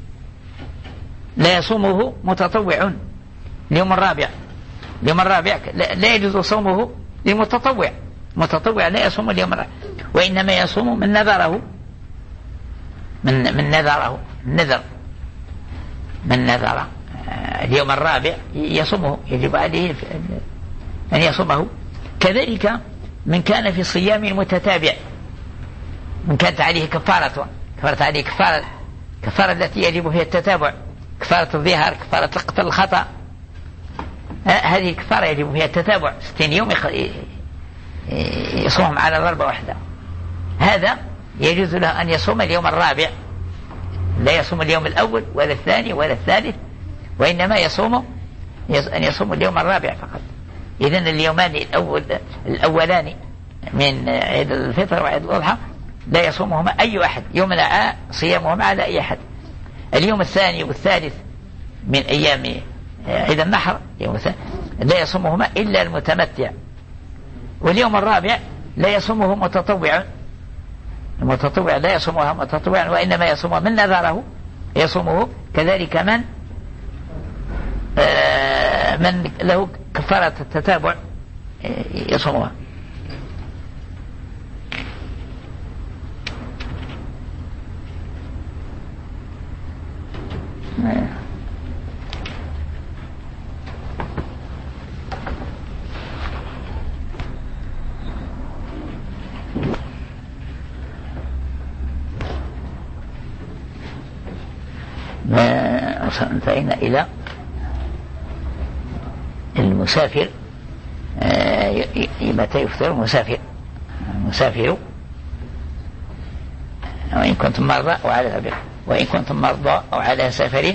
لا يصومه متطوع. اليوم الرابع اليوم الرابع لا يجوز صومه للمتطوع، متطوع لا يصوم اليوم الرابع، وإنما يصوم من نذره من من نذره النذر من نذر اليوم الرابع يصومه، يجب عليه أن يصومه. كذلك من كان في صيام متتابع، من كانت عليه كفارة كفارة عليه كفارة كفارة التي يجب فيها التتابع، كفارة الظهر، كفارة قتل الخطأ، هذه الكفارة يجب فيها التتابع ستين يوم يصوم على ضربة واحدة. هذا يجوز له أن يصوم اليوم الرابع، لا يصوم اليوم الأول ولا الثاني ولا الثالث، وإنما يصوم أن يصوم اليوم الرابع فقط. إذن اليومان الأول الأولان من عيد الفطر وعيد الأضحى لا يصومهما أي أحد، يوم العاء صيامهما على أي أحد. اليوم الثاني والثالث من أيام عيد النحر يوم الثاني لا يصومهما إلا المتمتع. واليوم الرابع لا يصومه متطوع، المتطوع لا يصومها متطوعا وإنما يصومه من نذره يصومه. كذلك من آه من له كفارة التتابع يصومها. انتهينا إلى المسافر. متى يفطر المسافر؟ المسافر وإن كنتم مرضى أو على وإن كنتم مرضى أو على سفر،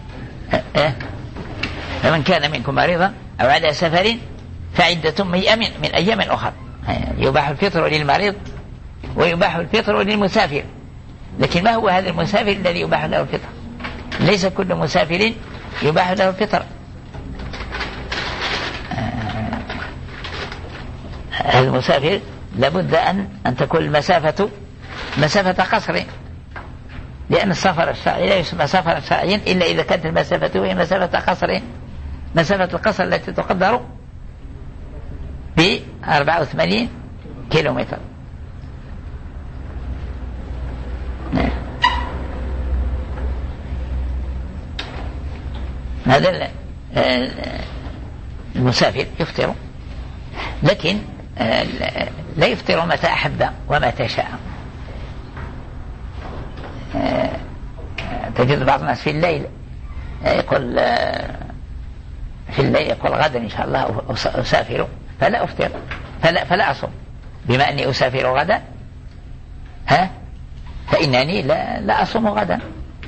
فمن كان منكم مريضا أو على سفر فعدة من أيام أخرى. يباح الفطر للمريض ويباح الفطر للمسافر، لكن ما هو هذا المسافر الذي يباح له الفطر؟ ليس كل مسافر يباح له الفطر. المسافر لابد أن أن تكون المسافة مسافة قصر، لأن السفر الشرعي لا يسمى سفرا شرعيا إلا إذا كانت المسافة هي مسافة قصر، مسافة القصر التي تقدر ب أربعة وثمانين كيلومتر. هذا المسافر يفطر، لكن لا يفطر متى أحب ومتى شاء. تجد بعض الناس في الليل يقول في الليل يقول غدا إن شاء الله أسافر فلا أفطر فلا, فلا أصوم بما أني أسافر غدا ها فإنني لا, لا أصوم غدا.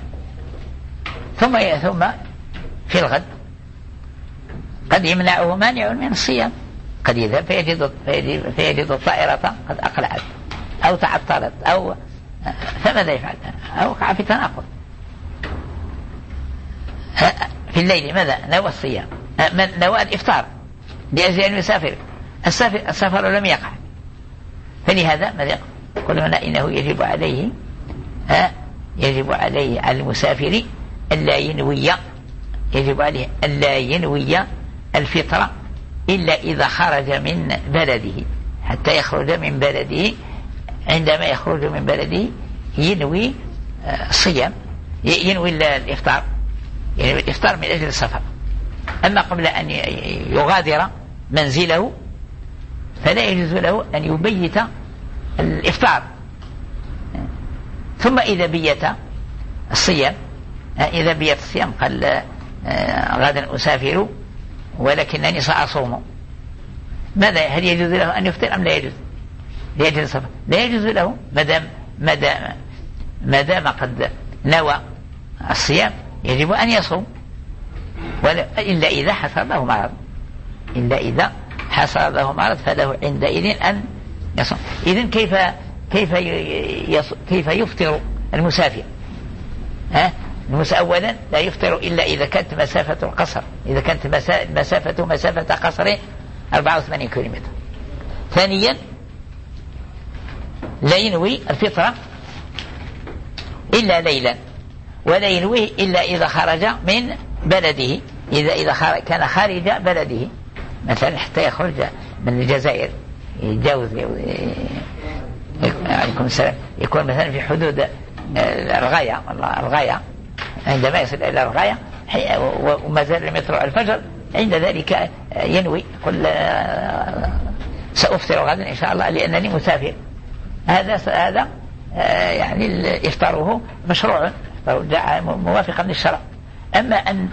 ثم ثم في الغد قد يمنعه مانع من الصيام، قد يذهب فيجد, فيجد, فيجد الطائرة قد أقلعت أو تعطلت أو فماذا يفعل؟ أو وقع في تناقض. في الليل ماذا؟ نوى الصيام، نوى الإفطار لأجل أن يسافر، السفر, السفر لم يقع، فلهذا ماذا يقول هنا إنه يجب عليه ها يجب عليه على المسافر ألا ينوي يجب عليه ألا ينوي الفطرة إلا إذا خرج من بلده، حتى يخرج من بلده. عندما يخرج من بلده ينوي الصيام، ينوي الإفطار، ينوي الإفطار من أجل السفر. أما قبل أن يغادر منزله فلا يجوز له أن يبيت الإفطار. ثم إذا بيت الصيام إذا بيت الصيام قال غدا أسافر ولكنني سأصوم، ماذا هل يجوز له أن يفطر أم لا يجوز؟ لا يجوز السفر، لا يجوز له مدام مدام مدام قد نوى الصيام يجب أن يصوم، إلا إذا حصل له مرض، إلا إذا حصل له مرض فله عندئذ أن يصوم. إذن كيف كيف كيف يفطر المسافر؟ ها أولا لا يفطر إلا إذا كانت مسافة القصر، إذا كانت مسافة مسافة قصر أربعة وثمانين كيلومتر. ثانيا لا ينوي الفطرة إلا ليلا، ولا ينويه إلا إذا خرج من بلده، إذا إذا خارج كان خارج بلده، مثلا حتى يخرج من الجزائر يتجاوز عليكم السلام يكون مثلا في حدود الغاية، والله الغاية عندما يصل إلى الغاية وما زال لم يطلع الفجر عند ذلك ينوي يقول سأفطر غدا إن شاء الله لأنني مسافر. هذا هذا يعني إفطاره مشروع جاء موافقا للشرع. أما أن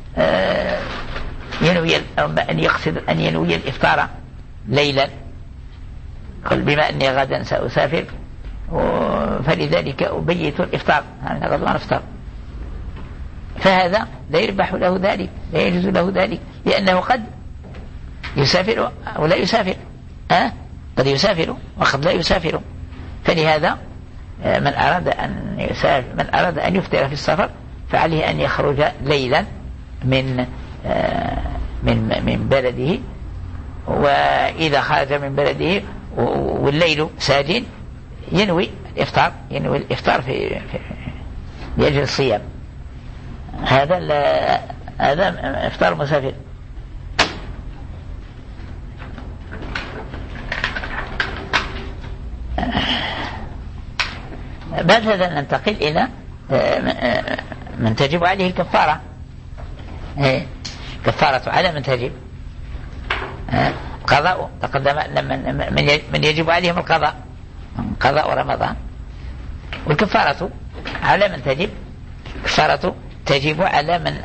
ينوي أن يقصد أن ينوي الإفطار ليلا قل بما أني غدا سأسافر فلذلك أبيت الإفطار أنا غدا أفطر، فهذا لا يربح له ذلك، لا يجوز له ذلك، لأنه قد يسافر أو لا يسافر، أه؟ قد يسافر وقد لا يسافر. فلهذا من أراد أن يسافر من أراد أن يفطر في السفر فعليه أن يخرج ليلا من من من بلده، وإذا خرج من بلده والليل ساجن ينوي الإفطار، ينوي الإفطار في, في لأجل الصيام. هذا هذا إفطار المسافر. بعد هذا ننتقل إلى من تجب عليه الكفارة. كفارة على من تجب قضاء، تقدم من يجب عليهم القضاء قضاء رمضان، والكفارة على من تجب كفارة تجب على من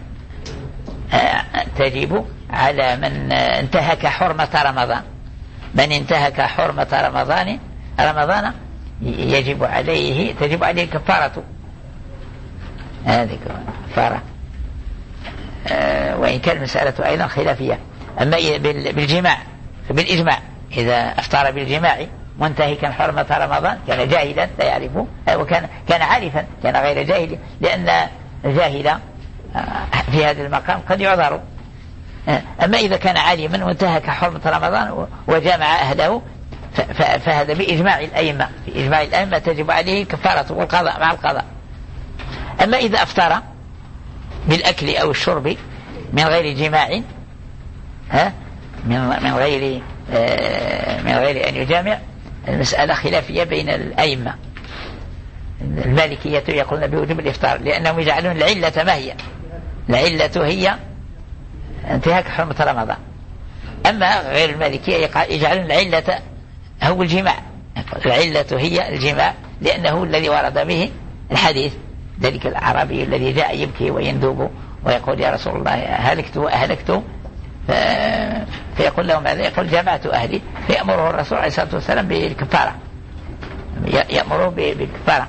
تجب على من انتهك حرمة رمضان. من انتهك حرمة رمضان رمضان يجب عليه تجب عليه الكفارة، هذه كفارة. أه وإن كان المسألة أيضا خلافية. أما بالجماع بالإجماع إذا أفطر بالجماع منتهكا حرمة رمضان كان جاهلا لا يعرفه، وكان كان عارفا كان غير جاهل، لأن الجاهل في هذا المقام قد يعذر. أما إذا كان عالما وانتهك حرمة رمضان وجامع أهله فهذا بإجماع الأئمة، في إجماع الأئمة تجب عليه الكفارة والقضاء مع القضاء. أما إذا أفطر بالأكل أو الشرب من غير جماع ها من من غير من غير أن يجامع، المسألة خلافية بين الأئمة. المالكية يقولون بوجوب الإفطار لأنهم يجعلون العلة ما هي؟ العلة هي انتهاك حرمة رمضان. أما غير المالكية يجعلون العلة هو الجماع، العلة هي الجماع، لأنه الذي ورد به الحديث، ذلك الأعرابي الذي جاء يبكي ويندب ويقول يا رسول الله هلكت وأهلكت، فيقول له ماذا؟ يقول جمعت أهلي، فيأمره الرسول عليه الصلاة والسلام بالكفارة، يأمره بالكفارة.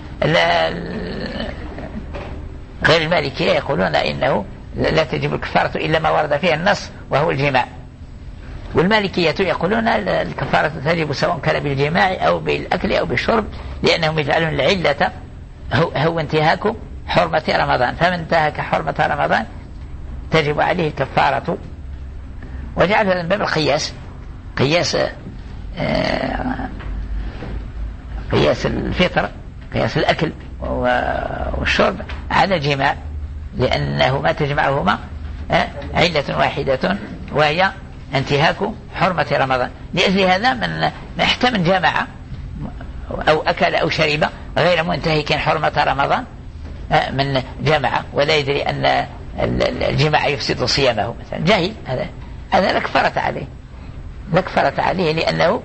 غير المالكية يقولون إنه لا تجب الكفارة إلا ما ورد فيها النص وهو الجماع، والمالكية يقولون الكفارة تجب سواء كان بالجماع أو بالأكل أو بالشرب، لأنهم يجعلون العلة هو, هو انتهاك حرمة رمضان، فمن انتهك حرمة رمضان تجب عليه الكفارة. وجعل هذا من باب القياس، قياس آه قياس الفطر، قياس الأكل والشرب على الجماع، لأنه ما تجمعهما آه علة واحدة وهي انتهاك حرمة رمضان. لأجل هذا من احتمل جمع أو أكل أو شرب غير منتهك حرمة رمضان آه من جمع ولا يدري أن الجماع يفسد صيامه مثلا، جاهل، هذا هذا لا كفارة عليه، لا كفارة عليه لأنه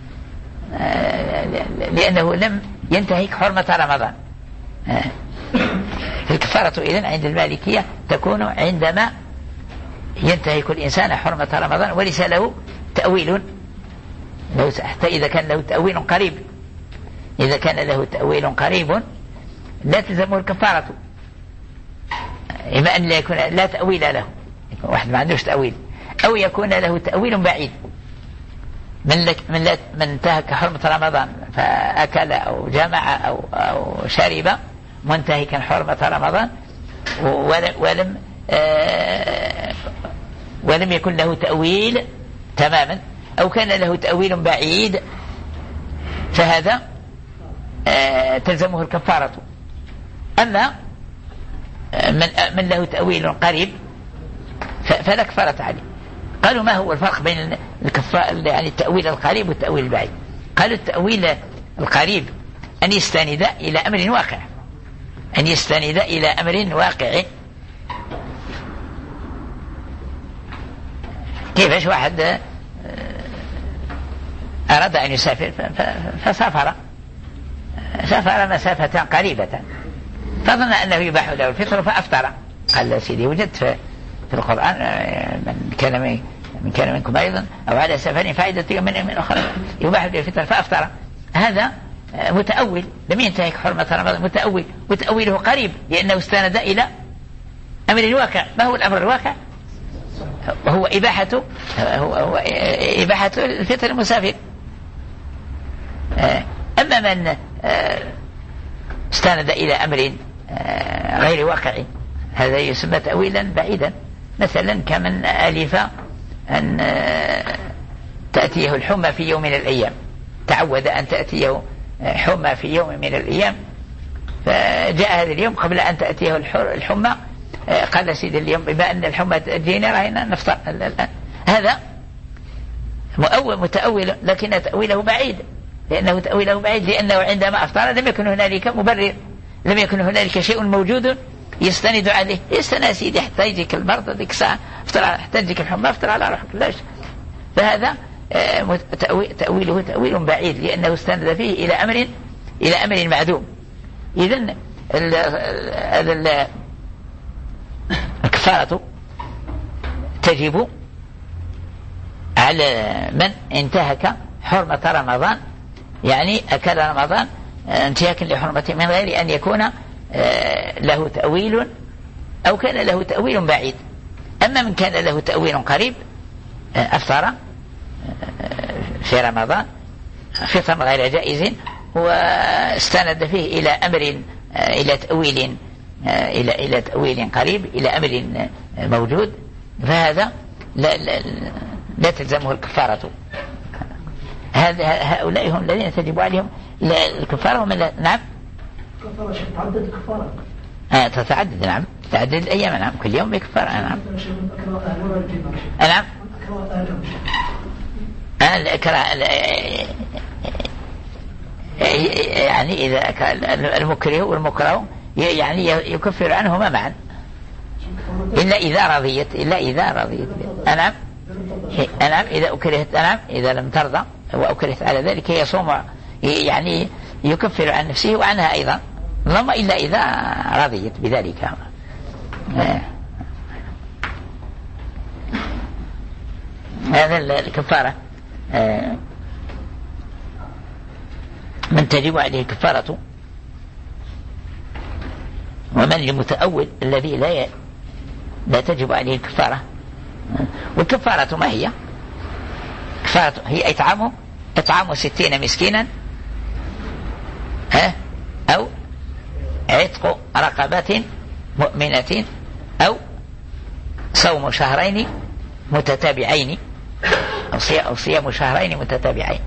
آه لأنه لم ينتهك حرمة رمضان. آه الكفارة إذن عند المالكية تكون عندما ينتهك الإنسان حرمة رمضان وليس له تأويل، حتى إذا كان له تأويل قريب، إذا كان له تأويل قريب لا تلزمه الكفارة، إما أن لا يكون لا تأويل له، يكون واحد ما عندوش تأويل، أو يكون له تأويل بعيد، من من لا من انتهك حرمة رمضان فأكل أو جمع أو أو شرب منتهكا حرمة رمضان ولم ولم, آه ولم يكن له تأويل تماما، أو كان له تأويل بعيد، فهذا آه تلزمه الكفارة. أما من, من له تأويل قريب فلا كفارة عليه. قالوا ما هو الفرق بين الكفارة يعني التأويل القريب والتأويل البعيد؟ قالوا التأويل القريب أن يستند إلى أمر واقع، أن يستند إلى أمر واقع. كيفاش واحد أراد أن يسافر فسافر سافر مسافة قريبة، فظن أنه يباح له الفطر فأفطر، قال سيدي وجدت في القرآن من كان من كان منكم أيضا أو على سفر فائدة من من أخرى يباح له الفطر فأفطر. هذا متأول لم ينتهك حرمة رمضان، متأول، وتأويله قريب لأنه استند إلى أمر واقع. ما هو الأمر الواقع؟ هو إباحة هو, هو إباحة الفطر المسافر. أما من استند إلى أمر غير واقعي هذا يسمى تأويلا بعيدا، مثلا كمن ألف أن تأتيه الحمى في يوم من الأيام، تعود أن تأتيه حمى في يوم من الأيام، فجاء هذا اليوم قبل أن تأتيه الحمى قال سيد اليوم بما أن الحمى تأتينا رأينا نفطر الآن. هذا مؤول متأول، لكن تأويله بعيد، لأنه تأويله بعيد لأنه عندما أفطر لم يكن هنالك مبرر، لم يكن هنالك شيء موجود يستند عليه. يستنى سيدي حتى يجيك المرض ذيك الساعة افطر، حتى يجيك الحمى افطر على روحك، لاش. فهذا تأويله تأويل بعيد لأنه استند فيه إلى أمر إلى أمر معدوم. إذن الكفارة تجب على من انتهك حرمة رمضان، يعني أكل رمضان انتهاكا لحرمته من غير أن يكون له تأويل أو كان له تأويل بعيد. أما من كان له تأويل قريب أفطر في رمضان فطر غير جائز واستند فيه إلى أمر إلى تأويل إلى إلى تأويل قريب إلى أمر موجود، فهذا لا, لا, لا تلزمه الكفارة. هذا هؤلاء هم الذين تجب عليهم الكفارة. ومن لا نعم كفارة تتعدد الكفارة آه تتعدد نعم تتعدد الأيام نعم كل يوم بكفارة نعم نعم أنا يعني إذا المكره والمكره يعني يكفر عنهما معا إلا إذا رضيت إلا إذا رضيت أنعم أنعم إذا أكرهت أنعم إذا لم ترضى وأكرهت على ذلك يصوم يعني يكفر عن نفسه وعنها أيضا، اللهم إلا إذا رضيت بذلك. هذا الكفارة من تجب عليه الكفارة، ومن لمتأول الذي لا لا تجب عليه الكفارة. والكفارة ما هي؟ كفارة هي إطعام إطعام ستين مسكينا ها أو عتق رقبة مؤمنة أو صوم شهرين متتابعين أو صيام شهرين متتابعين.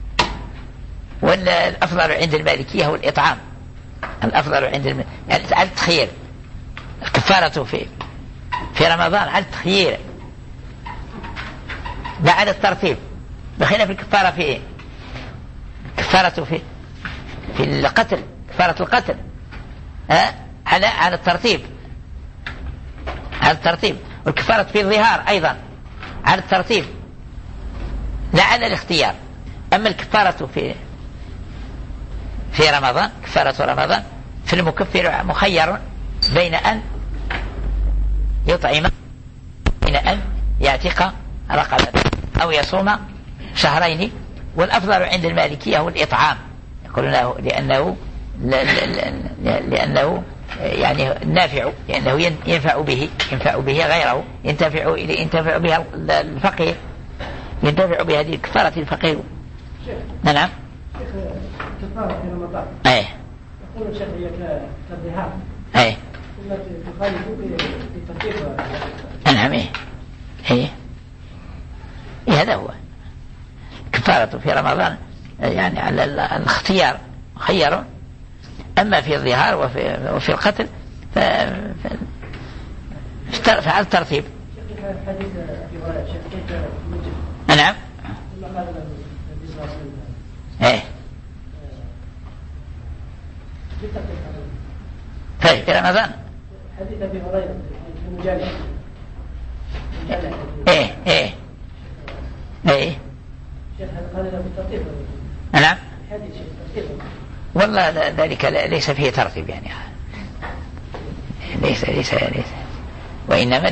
والأفضل عند المالكية هو الإطعام، الأفضل عند الم... يعني على التخيير. الكفارة في في رمضان على التخيير لا على الترتيب، بخلاف الكفارة في إيه؟ كفارة في في القتل، كفارة القتل ها على على الترتيب، على الترتيب. والكفارة في الظهار أيضا على الترتيب لا على الاختيار. أما الكفارة في في رمضان، كفارة رمضان في المكفر مخير بين أن يطعم، بين أن يعتق رقبة أو يصوم شهرين. والأفضل عند المالكية هو الإطعام، يقولون لأنه لأنه يعني نافع، لأنه ينفع به ينفع به غيره، ينتفع ينتفع بها الفقير، ينتفع بهذه الكفارة الفقير. نعم. كفارة في رمضان. ايه. يقول الشيخ هي كالظهار. ايه. تخالف بترتيب. نعم. ايه. ايه. هذا هو كفارة في رمضان يعني على الاختيار خير. أما في الظهار وفي وفي القتل ف فعلى الترتيب. نعم. ايه. طيب في رمضان حديث ابي هريره في المجالس. ايه ايه ايه شيخ هذا له ترتيب. نعم. حديث ترتيب. والله ذلك ليس فيه ترتيب يعني، ليس ليس ليس وإنما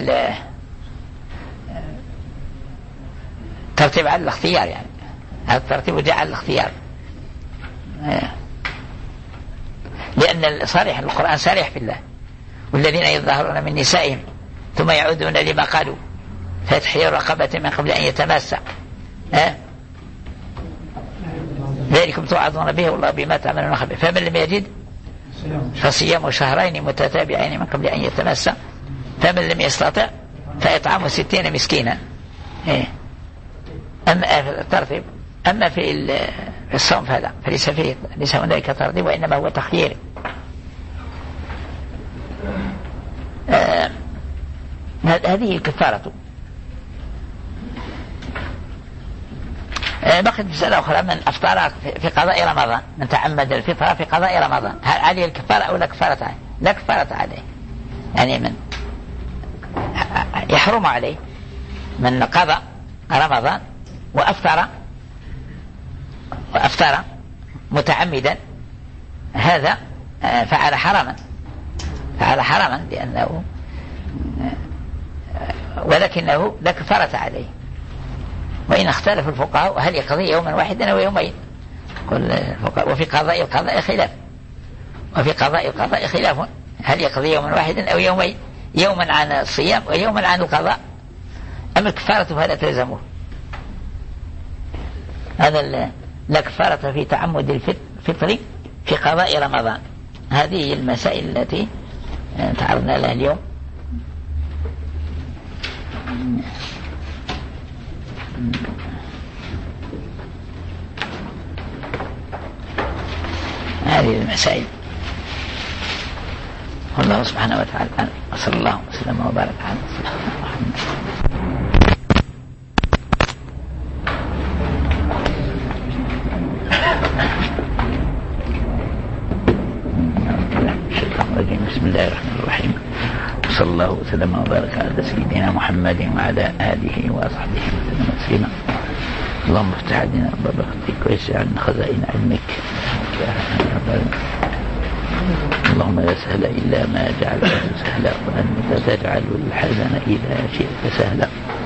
الترتيب على الاختيار، يعني هذا الترتيب جاء على الاختيار، لأن صريح القرآن صريح في الله. والذين يظاهرون من نسائهم ثم يعودون لما قالوا فتحرير رقبة من قبل أن يتماسى ها ذلكم توعظون به والله بما تعملون خبير. فمن لم يجد فصيام شهرين متتابعين من قبل أن يتماسى، فمن لم يستطع فإطعام ستين مسكينا. إيه. أما في الترتيب، أما في الصوم فلا، فليس فيه ليس هناك ترتيب وإنما هو تخيير. آه هذه الكفارة. آه بقيت مسألة أخرى، من أفطر في قضاء رمضان، من تعمد الفطرة في قضاء رمضان، هل عليه الكفارة أو لا كفارة عليه؟ لا كفارة عليه، يعني من يحرم عليه من قضى رمضان وأفطر وأفطر متعمدا، هذا فعل حراما، فعل حراما لأنه ولكنه لا كفارة عليه. وإن اختلف الفقهاء هل يقضي يوما واحدا أو يومين، وفي قضاء القضاء خلاف، وفي قضاء القضاء خلاف، هل يقضي يوما واحدا أو يومين، يوما عن الصيام ويوما عن القضاء. أما الكفارة فلا تلزمه، هذا لا كفارة في تعمد الفطر في قضاء رمضان. هذه المسائل التي تعرضنا لها اليوم. هذه المسائل، والله سبحانه وتعالى وصلى الله وسلم وبارك على سيدنا محمد. بسم الله الرحمن الرحيم، وصلى الله وسلم وبارك على سيدنا محمد وعلى آله وصحبه وسلم تسليما. اللهم افتح علينا أبواب رحمتك ويسع عنا خزائن علمك. اللهم لا سهل إلا ما جعلته سهلا وأنت تجعل الحزن إذا شئت سهلا.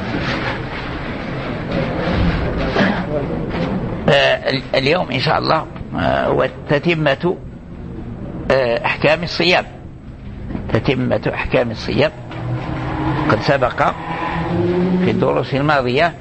اليوم إن شاء الله وتتمة أحكام الصيام. تتمة أحكام الصيام قد سبق في الدروس الماضية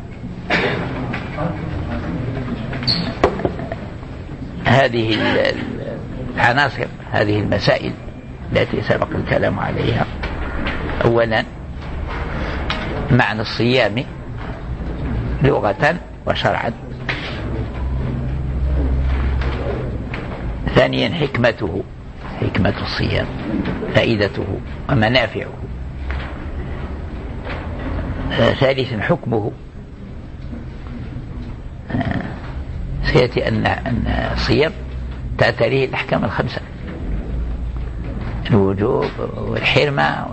هذه العناصر، هذه المسائل التي سبق الكلام عليها. أولا معنى الصيام لغة وشرعا. ثانيا حكمته، حكمة الصيام، فائدته ومنافعه. ثالثا حكمه. سيأتي أن أن الصيام تعتريه الأحكام الخمسة: الوجوب والحرمة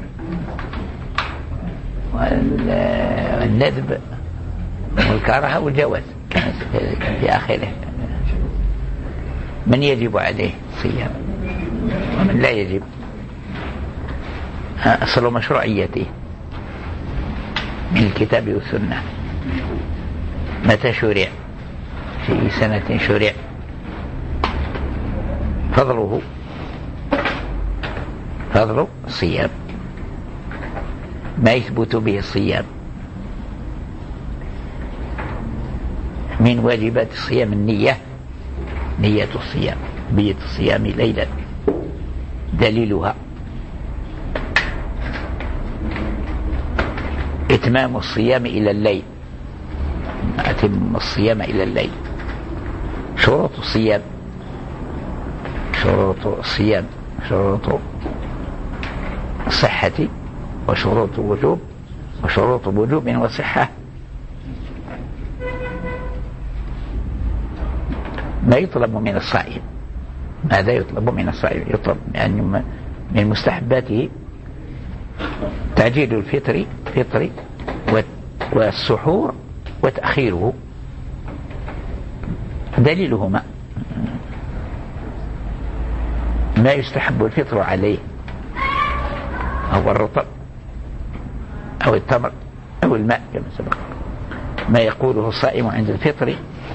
والندب والكراهة والجواز. كانت في آخره من يجب عليه الصيام ومن لا يجب. أصل مشروعيته من الكتاب والسنة. متى شرع؟ في سنة شرع. فضله، فضل الصيام، ما يثبت به الصيام. من واجبات الصيام النية، نية الصيام، بيت الصيام ليلا. دليلها إتمام الصيام إلى الليل. أتم الصيام إلى الليل. شروط الصيام، شروط الصيام شروط الصحة وشروط وجوب وشروط وجوب وصحة. ما يطلب من الصائم؟ ماذا يطلب من الصائم؟ يطلب يعني من مستحباته تعجيل الفطر فطر والسحور وتأخيره. دليلهما ما يستحب الفطر عليه، أو الرطب أو التمر أو الماء كما سبق. ما يقوله الصائم عند الفطر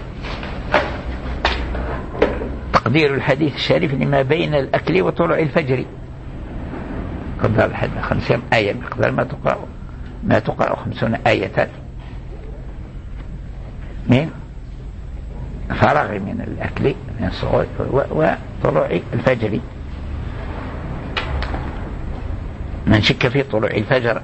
تقدير الحديث الشريف لما بين الأكل وطلوع الفجر. قدر الحديث خمسين آية مقدار ما تقرأ ما تقرأ خمسون آية من فرغ من الأكل من الصعود وطلوع الفجر. من شك في طلوع الفجر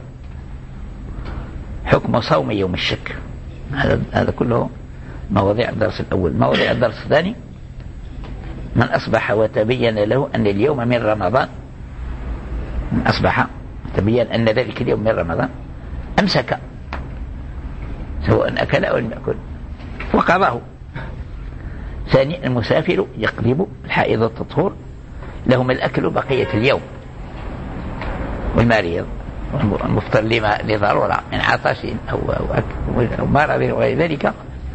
حكم صوم يوم الشك. هذا هذا كله مواضيع الدرس الأول. مواضيع الدرس الثاني: من أصبح وتبين له أن اليوم من رمضان، من أصبح تبين أن ذلك اليوم من رمضان، أمسك سواء أكل أو لم يأكل وقضاه. ثاني المسافر يقلب الحائض التطهر لهم الأكل بقية اليوم، والمريض والمفطر لما لضرورة من عطش أو, أو, أو مرض وغير ذلك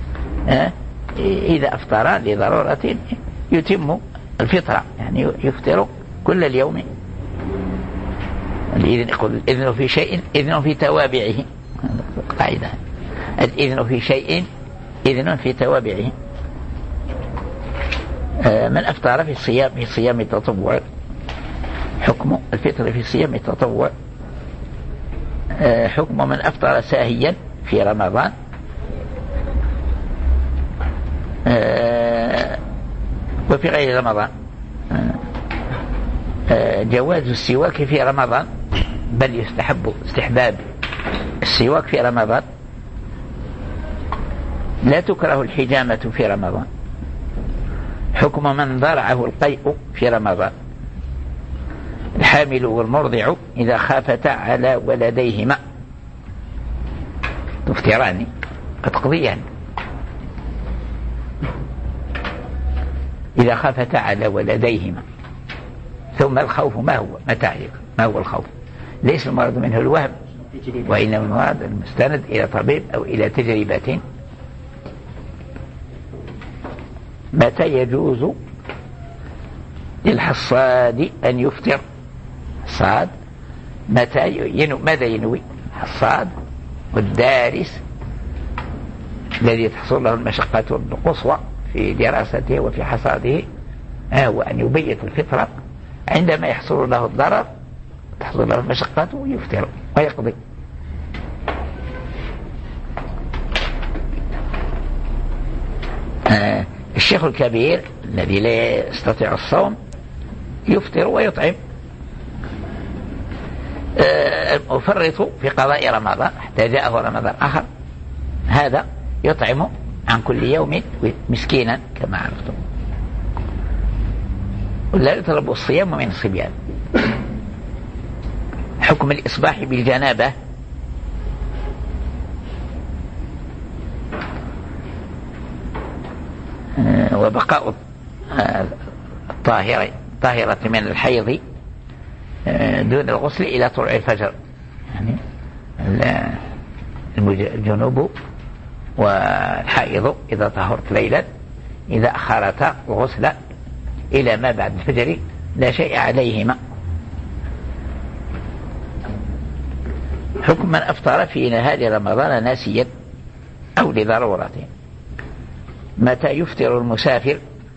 إذا أفطر لضرورة يتم الفطرة، يعني يفطر كل اليوم. الإذن يقول الإذن في شيء إذن في توابعه. قاعدة: الإذن في شيء إذن في توابعه. من أفطر في الصيام في صيام التطوع حكم الفطر في صيام التطوع. حكم من أفطر ساهيا في رمضان. وفي غير رمضان. جواز السواك في رمضان، بل يستحب استحباب السواك في رمضان. لا تكره الحجامة في رمضان. حكم من ضرعه القيء في رمضان. الحامل والمرضع إذا خافتا على ولديهما تفطران وتقضيان. إذا خافتا على ولديهما. ثم الخوف ما هو؟ ما تعرف ما هو الخوف؟ ليس المرض منه الوهم، وإنما المرض المستند إلى طبيب أو إلى تجربة متى يجوز للحصاد أن يفطر؟ حصاد متى ينو ماذا ينوي حصاد والدارس الذي تحصل له المشقة القصوى في دراسته وفي حصاده هو أن يبيت الفطرة عندما يحصل له الضرر تحصل له المشقة ويفطر ويقضي. آه الشيخ الكبير الذي لا يستطيع الصوم يفطر ويطعم. آه المفرط في قضاء رمضان حتى جاءه رمضان آخر هذا يطعم عن كل يوم مسكينا كما عرفتم. ولا يطلب الصيام من الصبيان. حكم الإصباح بالجنابة. وبقاء الطاهرة طاهرة من الحيض دون الغسل إلى طلوع الفجر. يعني الجنوب والحائض إذا طهرت ليلا إذا أخرت الغسل إلى ما بعد الفجر لا شيء عليهما. حكم من أفطر في نهار رمضان ناسيا أو لضرورته. متى يفطر المسافر؟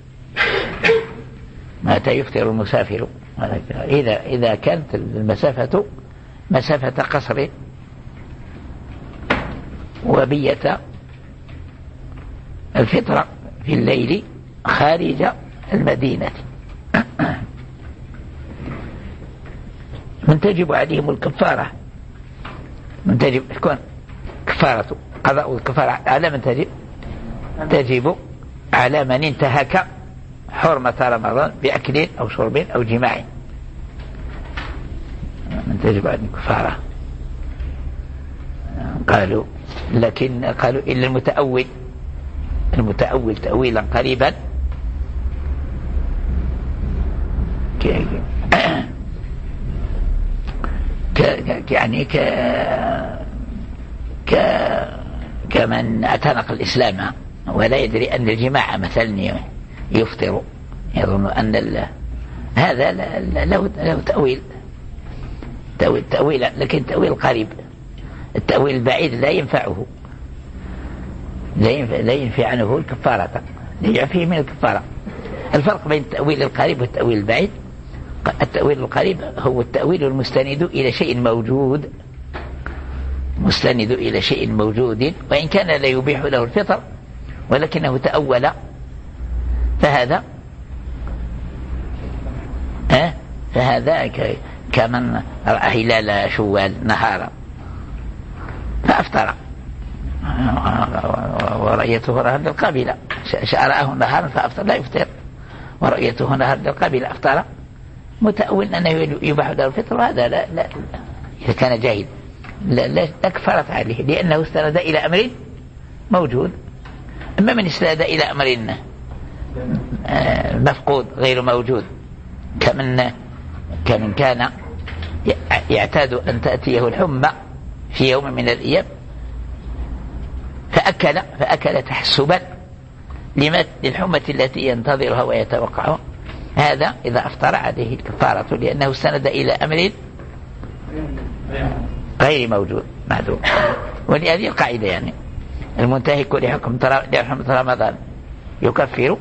متى يفطر المسافر؟ إذا إذا كانت المسافة مسافة قصر وبيت الفطرة في الليل خارج المدينة من تجب عليهم الكفارة. من تجب تكون كفارة قضاء الكفارة على من تجب؟ تجب على من انتهك حرمة رمضان بأكل أو شرب أو جماع. من تجب عليه الكفارة. قالوا لكن قالوا إلا المتأول المتأول تأويلا قريبا ك يعني ك ك كمن اعتنق الإسلام ولا يدري أن الجماع مثلا يفطر يظن أن ال... هذا له له تأويل تأويل تأويل لكن تأويل قريب. التأويل البعيد لا ينفعه لا ينفع, لا ينفع عنه الكفارة لا يعفيه من الكفارة. الفرق بين التأويل القريب والتأويل البعيد التأويل القريب هو التأويل المستند إلى شيء موجود مستند إلى شيء موجود وإن كان لا يبيح له الفطر ولكنه تأول فهذا أه؟ فهذا كمن رأى هلال شوال نهارا فأفطر ورأيته نهار للقابلة رآه نهارا فأفطر لا يفطر ورأيته نهار للقابلة أفطر متأول أنه يباح له الفطر. هذا لا, لا إذا كان جاهل لا, لا كفرت عليه لأنه استند إلى أمر موجود. أما من استند إلى أمر مفقود غير موجود كمن كمن كان يعتاد أن تأتيه الحمى في يوم من الأيام فأكل فأكل تحسبا للحمى التي ينتظرها ويتوقعها هذا إذا أفطر عليه الكفارة لأنه استند إلى أمر غير موجود معدوم. ولهذه القاعدة يعني المنتهك لحكم رمضان يكفر.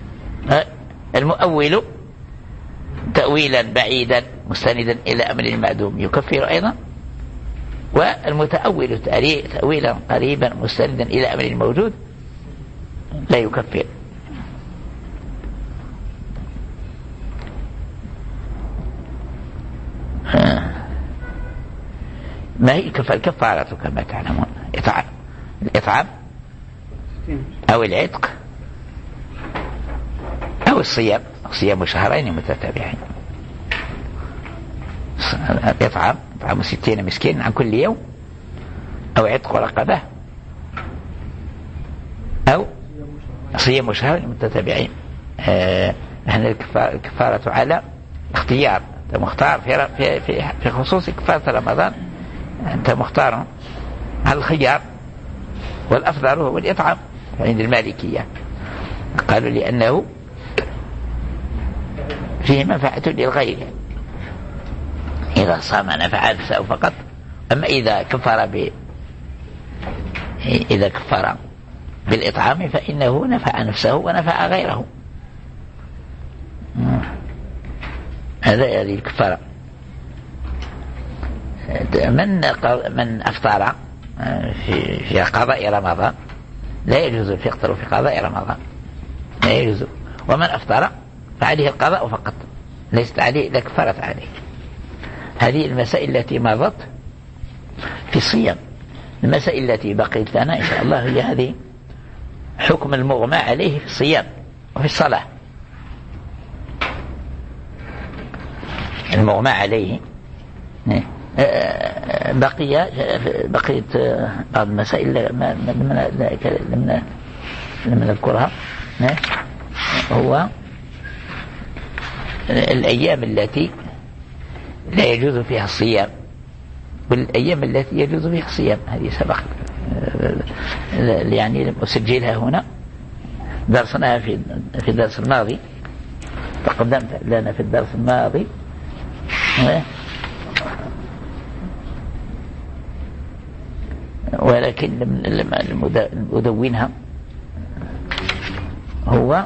المؤول تأويلا بعيدا مستندا إلى أمر معدوم يكفر أيضا. والمتأول تأويلا قريبا مستندا إلى أمر موجود لا يكفر. ما هي الكفارة كما تعلمون؟ إطعام الإطعام أو العتق أو الصيام صيام شهرين متتابعين. الإطعام إطعام ستين مسكين عن كل يوم أو عتق رقبة أو صيام شهرين متتابعين. آه نحن الكفارة على اختيار أنت مختار في في في, في خصوص كفارة رمضان أنت مختار على الخيار والأفضل هو الإطعام عند المالكية. قالوا لأنه فيه منفعة للغير، إذا صام نفع نفسه فقط. أما إذا كفر ب إذا كفر بالإطعام فإنه نفع نفسه ونفع غيره. هذا هذه الكفارة. من من أفطر في في قضاء رمضان لا يجوز الفطر في قضاء رمضان، لا يجوز. ومن أفطر فعليه القضاء فقط، ليست عليه إذا كفرت عليه. هذه المسائل التي مضت في الصيام. المسائل التي بقيت لنا إن شاء الله هي هذه: حكم المغمى عليه في الصيام وفي الصلاة. المغمى عليه بقي بقيت بعض المسائل لم نذكرها. هو الأيام التي لا يجوز فيها الصيام والأيام التي يجوز فيها الصيام. هذه سبق يعني أسجلها هنا، درسناها في في الدرس الماضي، تقدمت لنا في الدرس الماضي. ولكن لم أدونها. هو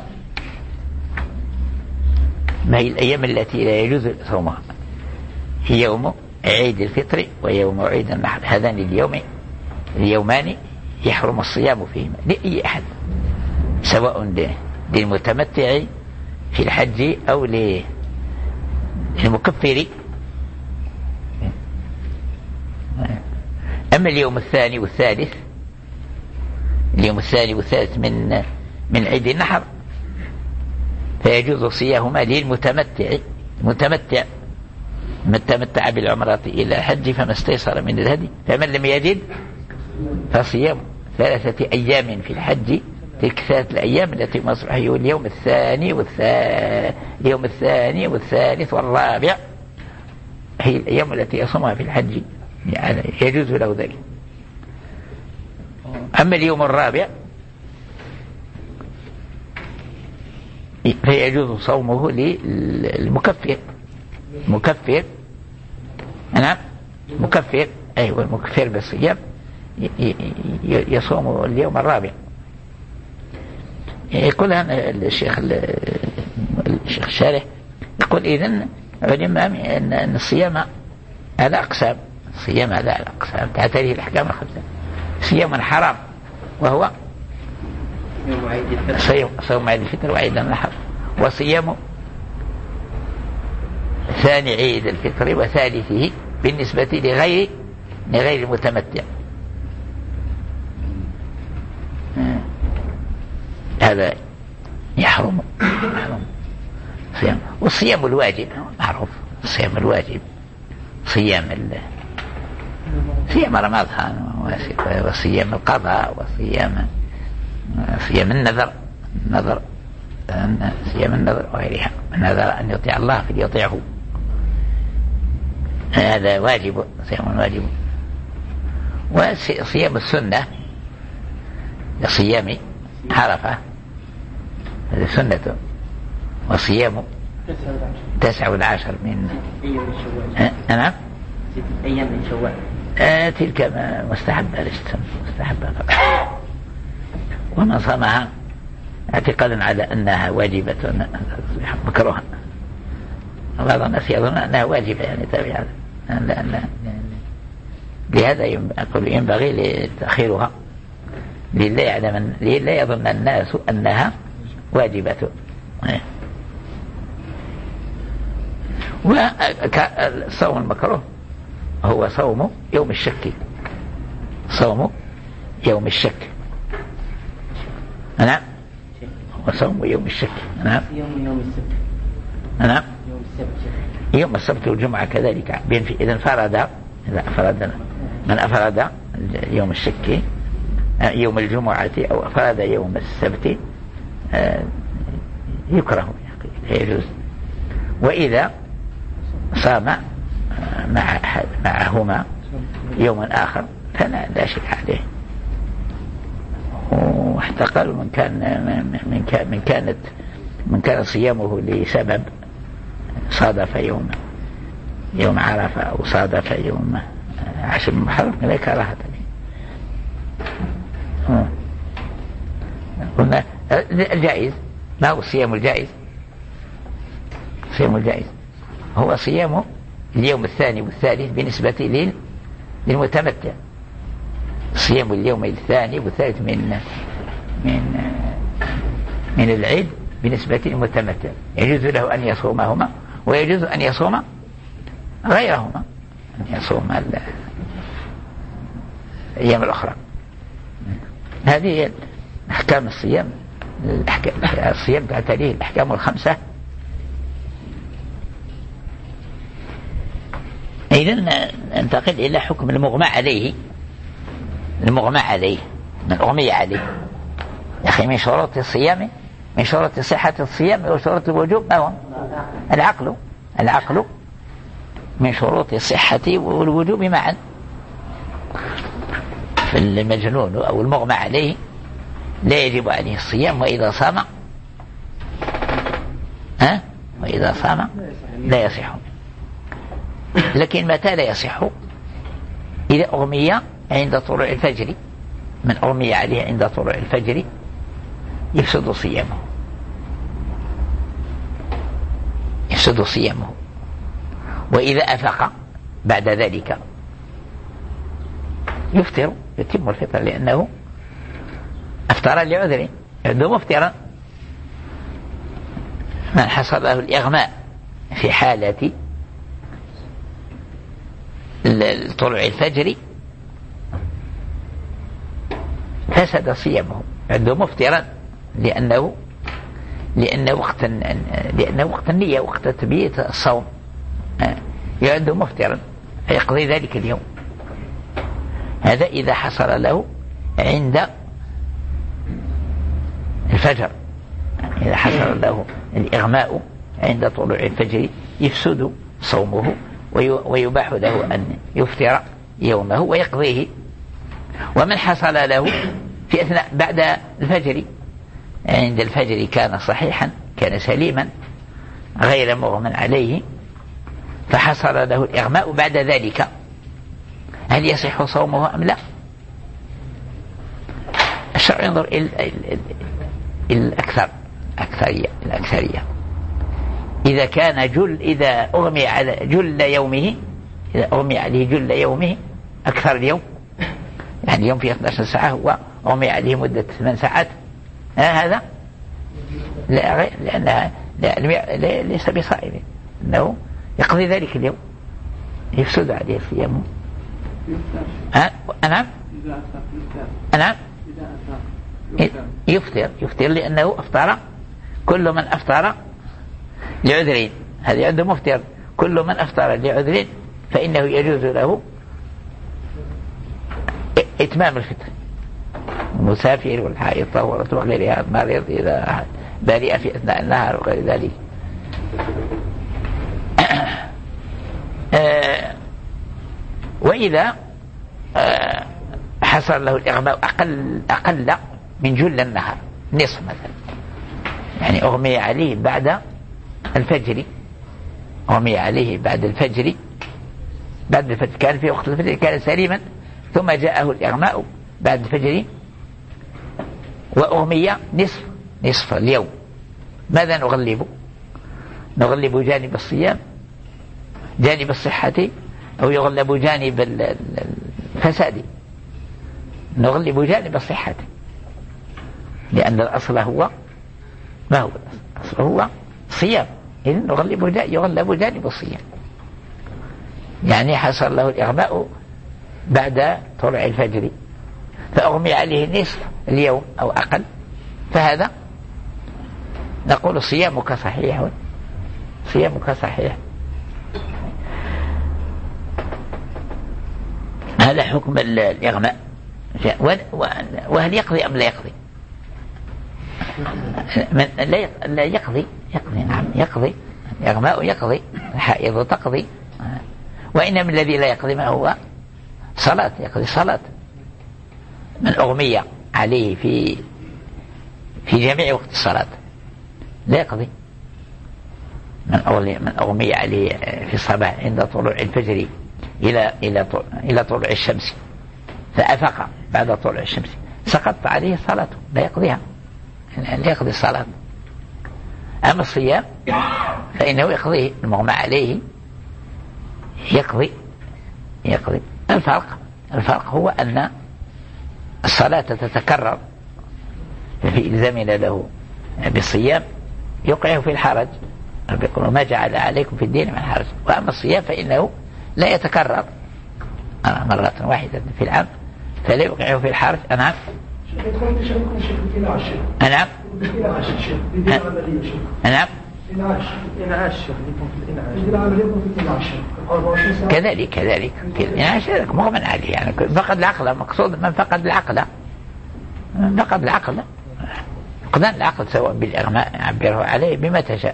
ما هي الأيام التي لا يجوز صومها؟ هي يوم عيد الفطر ويوم عيد النحر. هذان اليوم اليومان يحرم الصيام فيهما لأي أحد، سواء للمتمتع في الحج أو للمكفر. أما اليوم الثاني والثالث، اليوم الثاني والثالث من من عيد النحر فيجوز صيامهما للمتمتع. المتمتع من تمتع بالعمرة إلى حج فما استيسر من الهدي، فمن لم يجد فصيام ثلاثة أيام في الحج، تلك ثلاثة الأيام التي مصبح هي اليوم الثاني والثالث اليوم الثاني والثالث والرابع، هي الأيام التي يصومها في الحج، يعني يجوز له ذلك. أما اليوم الرابع فيجوز صومه للمكفر. مكفر نعم مكفر أيوة المكفر بالصيام يصوم اليوم الرابع. يقول الشيخ الشيخ الشارح يقول إذن علم أن الصيام على أقسام. الصيام على أقسام تعتريه الأحكام الخمسة. صيام حرام وهو صوم عيد الفطر وعيد النحر، وصيام ثاني عيد الفطر وثالثه بالنسبة لغير لغير المتمتع. هذا يحرم يحرم صيام. والصيام الواجب معروف، الصيام الواجب صيام صيام رمضان وصيام القضاء وصيام صيام النذر النذر صيام النذر وغيرها. من نذر أن يطيع الله فليطيعه، هذا واجب، صيام واجب. وصيام السنة لصيام عرفة هذا سنة. وصيام تسع والعشر من نعم أيام من شوال آه تلك مستحبة لست مستحبة. ومن صامها اعتقادا على أنها واجبة تصبح مكروها. بعض الناس يظن أنها واجبة يعني تابعة، لأن لهذا يقول ينبغي تأخيرها لله يعلم لله يظن الناس أنها واجبة. والصوم المكروه هو صوم يوم الشك، صوم يوم الشك نعم، هو صوم يوم الشك نعم، يوم يوم السبت نعم، يوم السبت يوم السبت والجمعة كذلك. إذا انفرد إذا أفرد من أفرد يوم الشك يوم الجمعة أو أفرد يوم السبت يكره يجوز. وإذا صام مع معهما يوم آخر فلا لا شيء عليه. واحتقل من كان من كان من كانت من كان صيامه لسبب صادف يوم يوم عرفة أو صادف يوم عشر محرم لا كراهة فيه. قلنا الجائز ما هو الصيام الجائز؟ الصيام الجائز هو صيام اليوم الثاني والثالث بالنسبة للمتمتع. صيام اليوم الثاني والثالث من من من العيد بالنسبة للمتمتع يجوز له أن يصومهما ويجوز أن يصوم غيرهما، أن يصوم الأيام الأخرى. هذه أحكام الصيام. الصيام تعتريه الأحكام الخمسة. إذن ننتقل إلى حكم المغمى عليه. المغمى عليه من أغمي عليه يا أخي من شروط الصيام، من شروط صحة الصيام وشروط الوجوب ما هو؟ العقل. العقل من شروط الصحة والوجوب معا. فالمجنون أو المغمى عليه لا يجب عليه الصيام وإذا صام ها وإذا صام لا يصح. لكن متى لا يصح؟ إذا أغمي عند طلوع الفجر. من أغمي عليه عند طلوع الفجر يفسد صيامه، يفسد صيامه. وإذا أفق بعد ذلك يفطر، يتم الفطر لأنه أفطر لعذر عنده مفطرا. من حصل له الإغماء في حالة طلوع الفجر فسد صيامه عنده مفطرا لأنه لأنه وقت لأنه وقت النية وقت تبييت الصوم عنده مفطرا فيقضي ذلك اليوم. هذا إذا حصل له عند الفجر. إذا حصل له الإغماء عند طلوع الفجر يفسد صومه ويباح له أن يفطر يومه ويقضيه. ومن حصل له في أثناء بعد الفجر عند الفجر كان صحيحا كان سليما غير مغمى عليه فحصل له الإغماء بعد ذلك، هل يصح صومه أم لا؟ الشرع ينظر إلى الأكثر أكثرية الأكثرية. إذا كان جل إذا أغمي على جل يومه إذا أغمي عليه جل يومه أكثر اليوم، يعني اليوم في اثنتي عشرة ساعة هو أغمي عليه مدة ثمان ساعات، هذا لا غير لأنها لا لا ليس بصائم، إنه يقضي ذلك اليوم يفسد عليه صيامه. أنعم أنعم يفطر يفطر لأنه أفطر. كل من أفطر لعذرين هذا عنده مفطر. كل من أفطر لعذرين فإنه يجوز له إتمام الفطر. المسافر والحائط وغيرها المريض إذا برئ في أثناء النهار وغير ذلك. آه وإذا آه حصل له الإغماء أقل أقل من جل النهار نصف مثلا، يعني أغمي عليه بعد الفجر أغمي عليه بعد الفجر بعد الفجر كان في وقت الفجر كان سليما ثم جاءه الإغماء بعد الفجر وأغمي نصف نصف اليوم. ماذا نغلب؟ نغلب جانب الصيام جانب الصحة أو يغلب جانب الفساد؟ نغلب جانب الصحة لأن الأصل هو ما هو الأصل هو صيام، إذن نغلب يغلب جانب الصيام. يعني حصل له الإغماء بعد طلوع الفجر فأغمي عليه نصف اليوم أو أقل، فهذا نقول صيامك صحيح صيامك صحيح. هذا حكم الإغماء. وهل يقضي أم لا يقضي؟ لا يقضي يقضي نعم يقضي. الإغماء يقضي، الحائض تقضي، وإنما الذي لا يقضي ما هو صلاة، يقضي صلاة. من أغمي عليه في في جميع وقت الصلاة لا يقضي. من من أغمي عليه في الصباح عند طلوع الفجر إلى إلى إلى طلوع الشمس فأفق بعد طلوع الشمس سقط عليه صلاته لا يقضيها، لا يقضي الصلاة. أما الصيام فإنه يقضيه، المغمى عليه يقضي يقضي. الفرق الفرق هو أن الصلاة تتكرر في إلزامنا له بالصيام يوقعه في الحرج، يقول ما جعل عليكم في الدين من حرج. وأما الصيام فإنه لا يتكرر مرة واحدة في العام فلا يوقعه في الحرج. نعم نعم نعم كذلك كذلك الإنعاش مغمى عليه، يعني فقد العقل، مقصود من فقد العقل، من فقد العقل فقدان العقل سواء بالإغماء عبره عليه بما تشاء،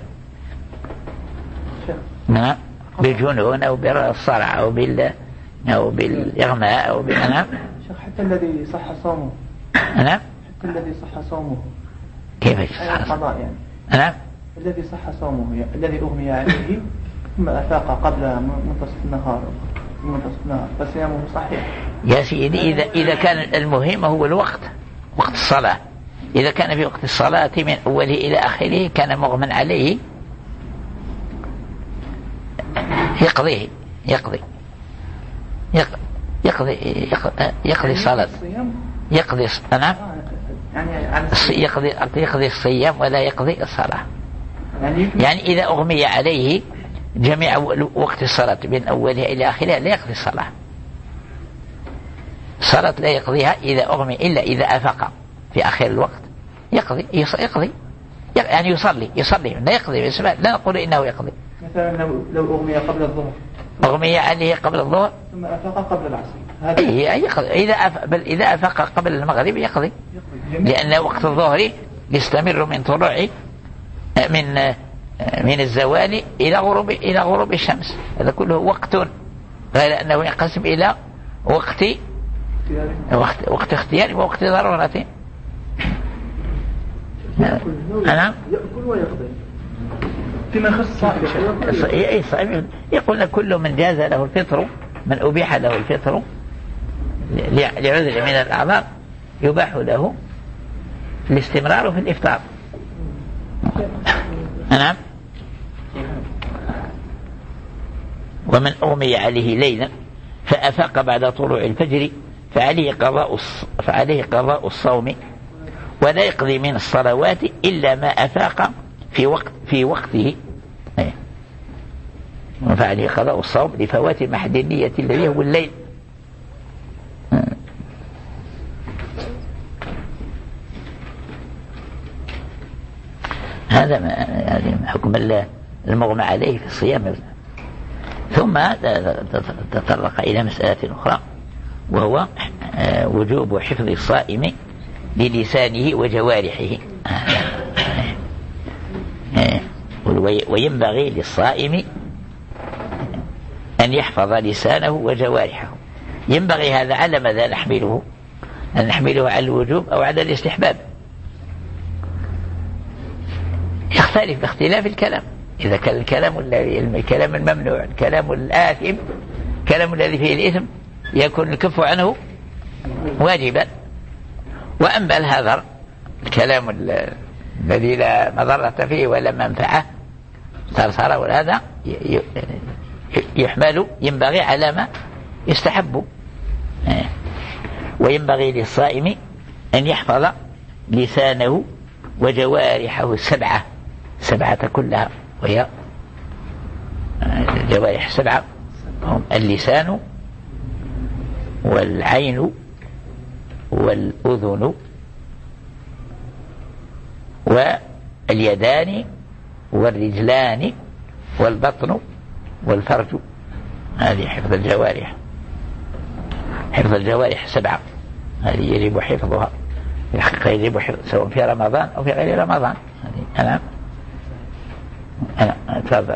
نعم بالجنون أو بالصرع أو بال أو بالإغماء أو بالنعم. حتى الذي صح صومه نعم حتى الذي صح صومه كيف صح القضاء يعني نعم الذي صح صومه يعني الذي أغمي عليه ثم أفاق قبل منتصف النهار منتصف النهار فصيامه صحيح يا سيدي. إذا إذا كان المهم هو الوقت، وقت الصلاة، إذا كان في وقت الصلاة من أوله إلى آخره كان مغمى عليه يقضيه يقضي يقضي يقضي الصلاة يقضي نعم يقضي يقضي الصيام ولا يقضي الصلاة. يعني إذا أغمي عليه جميع وقت الصلاة من أولها إلى آخرها لا يقضي الصلاة. الصلاة لا يقضيها إذا أغمي إلا إذا أفاق في آخر الوقت يقضي يقضي يعني يصلي يصلي لا يقضي بسبب لا نقول إنه يقضي. مثلا لو لو أغمي قبل الظهر أغمي عليه قبل الظهر ثم أفاق قبل العصر هذا يقضي. إذا أف... بل إذا أفاق قبل المغرب يقضي، لأن وقت الظهر يستمر من طلوع من من الزوال إلى غروب إلى غروب الشمس، هذا كله وقت، غير أنه ينقسم إلى وقت وقت وقت اختيار ووقت ضرورة. نعم يأكل ويقضي فيما يخص الصائم. يقول كل من جاز له الفطر، من أبيح له الفطر لعذر من الأعذار يباح له الاستمرار في الإفطار. نعم. ومن أغمي عليه ليلا فأفاق بعد طلوع الفجر فعليه قضاء فعليه قضاء الصوم ولا يقضي من الصلوات إلا ما أفاق في وقت في وقته، فعليه قضاء الصوم لفوات محل النية الذي هو الليل. هذا ما حكم المغمى عليه في الصيام. ثم تطرق إلى مسألة أخرى وهو وجوب حفظ الصائم للسانه وجوارحه. وينبغي للصائم أن يحفظ لسانه وجوارحه. ينبغي هذا على ماذا نحمله؟ أن نحمله على الوجوب أو على الاستحباب؟ يختلف باختلاف الكلام. إذا كان الكلام الكلام الممنوع الكلام الآثم الكلام الذي فيه الإثم يكون الكف عنه واجبا. وأما الهذر الكلام الذي لا مضرة فيه ولا منفعة صرصرة وهذا يحمل ينبغي على ما يستحب. وينبغي للصائم أن يحفظ لسانه وجوارحه السبعة سبعة كلها، وهي الجوارح السبعة هم اللسان والعين والأذن واليدان والرجلان والبطن والفرج. هذه حفظ الجوارح. حفظ الجوارح سبعة هذه يجب حفظها في الحقيقة، يجب حفظ سواء في رمضان أو في غير رمضان. أنا أنا أتفضل.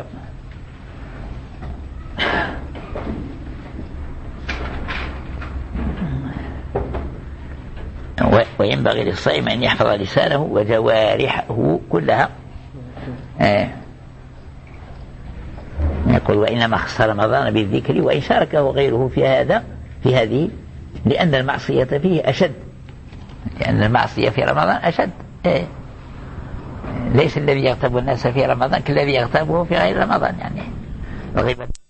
وينبغي للصائم أن يحفظ لسانه وجوارحه كلها. آه. يقول وإنما خص رمضان بالذكر وإن شاركه غيره في هذا في هذه لأن المعصية فيه أشد، لأن المعصية في رمضان أشد. آه. ليس الذي يغتاب الناس في رمضان كالذي يغتابه في غير رمضان، يعني غيبة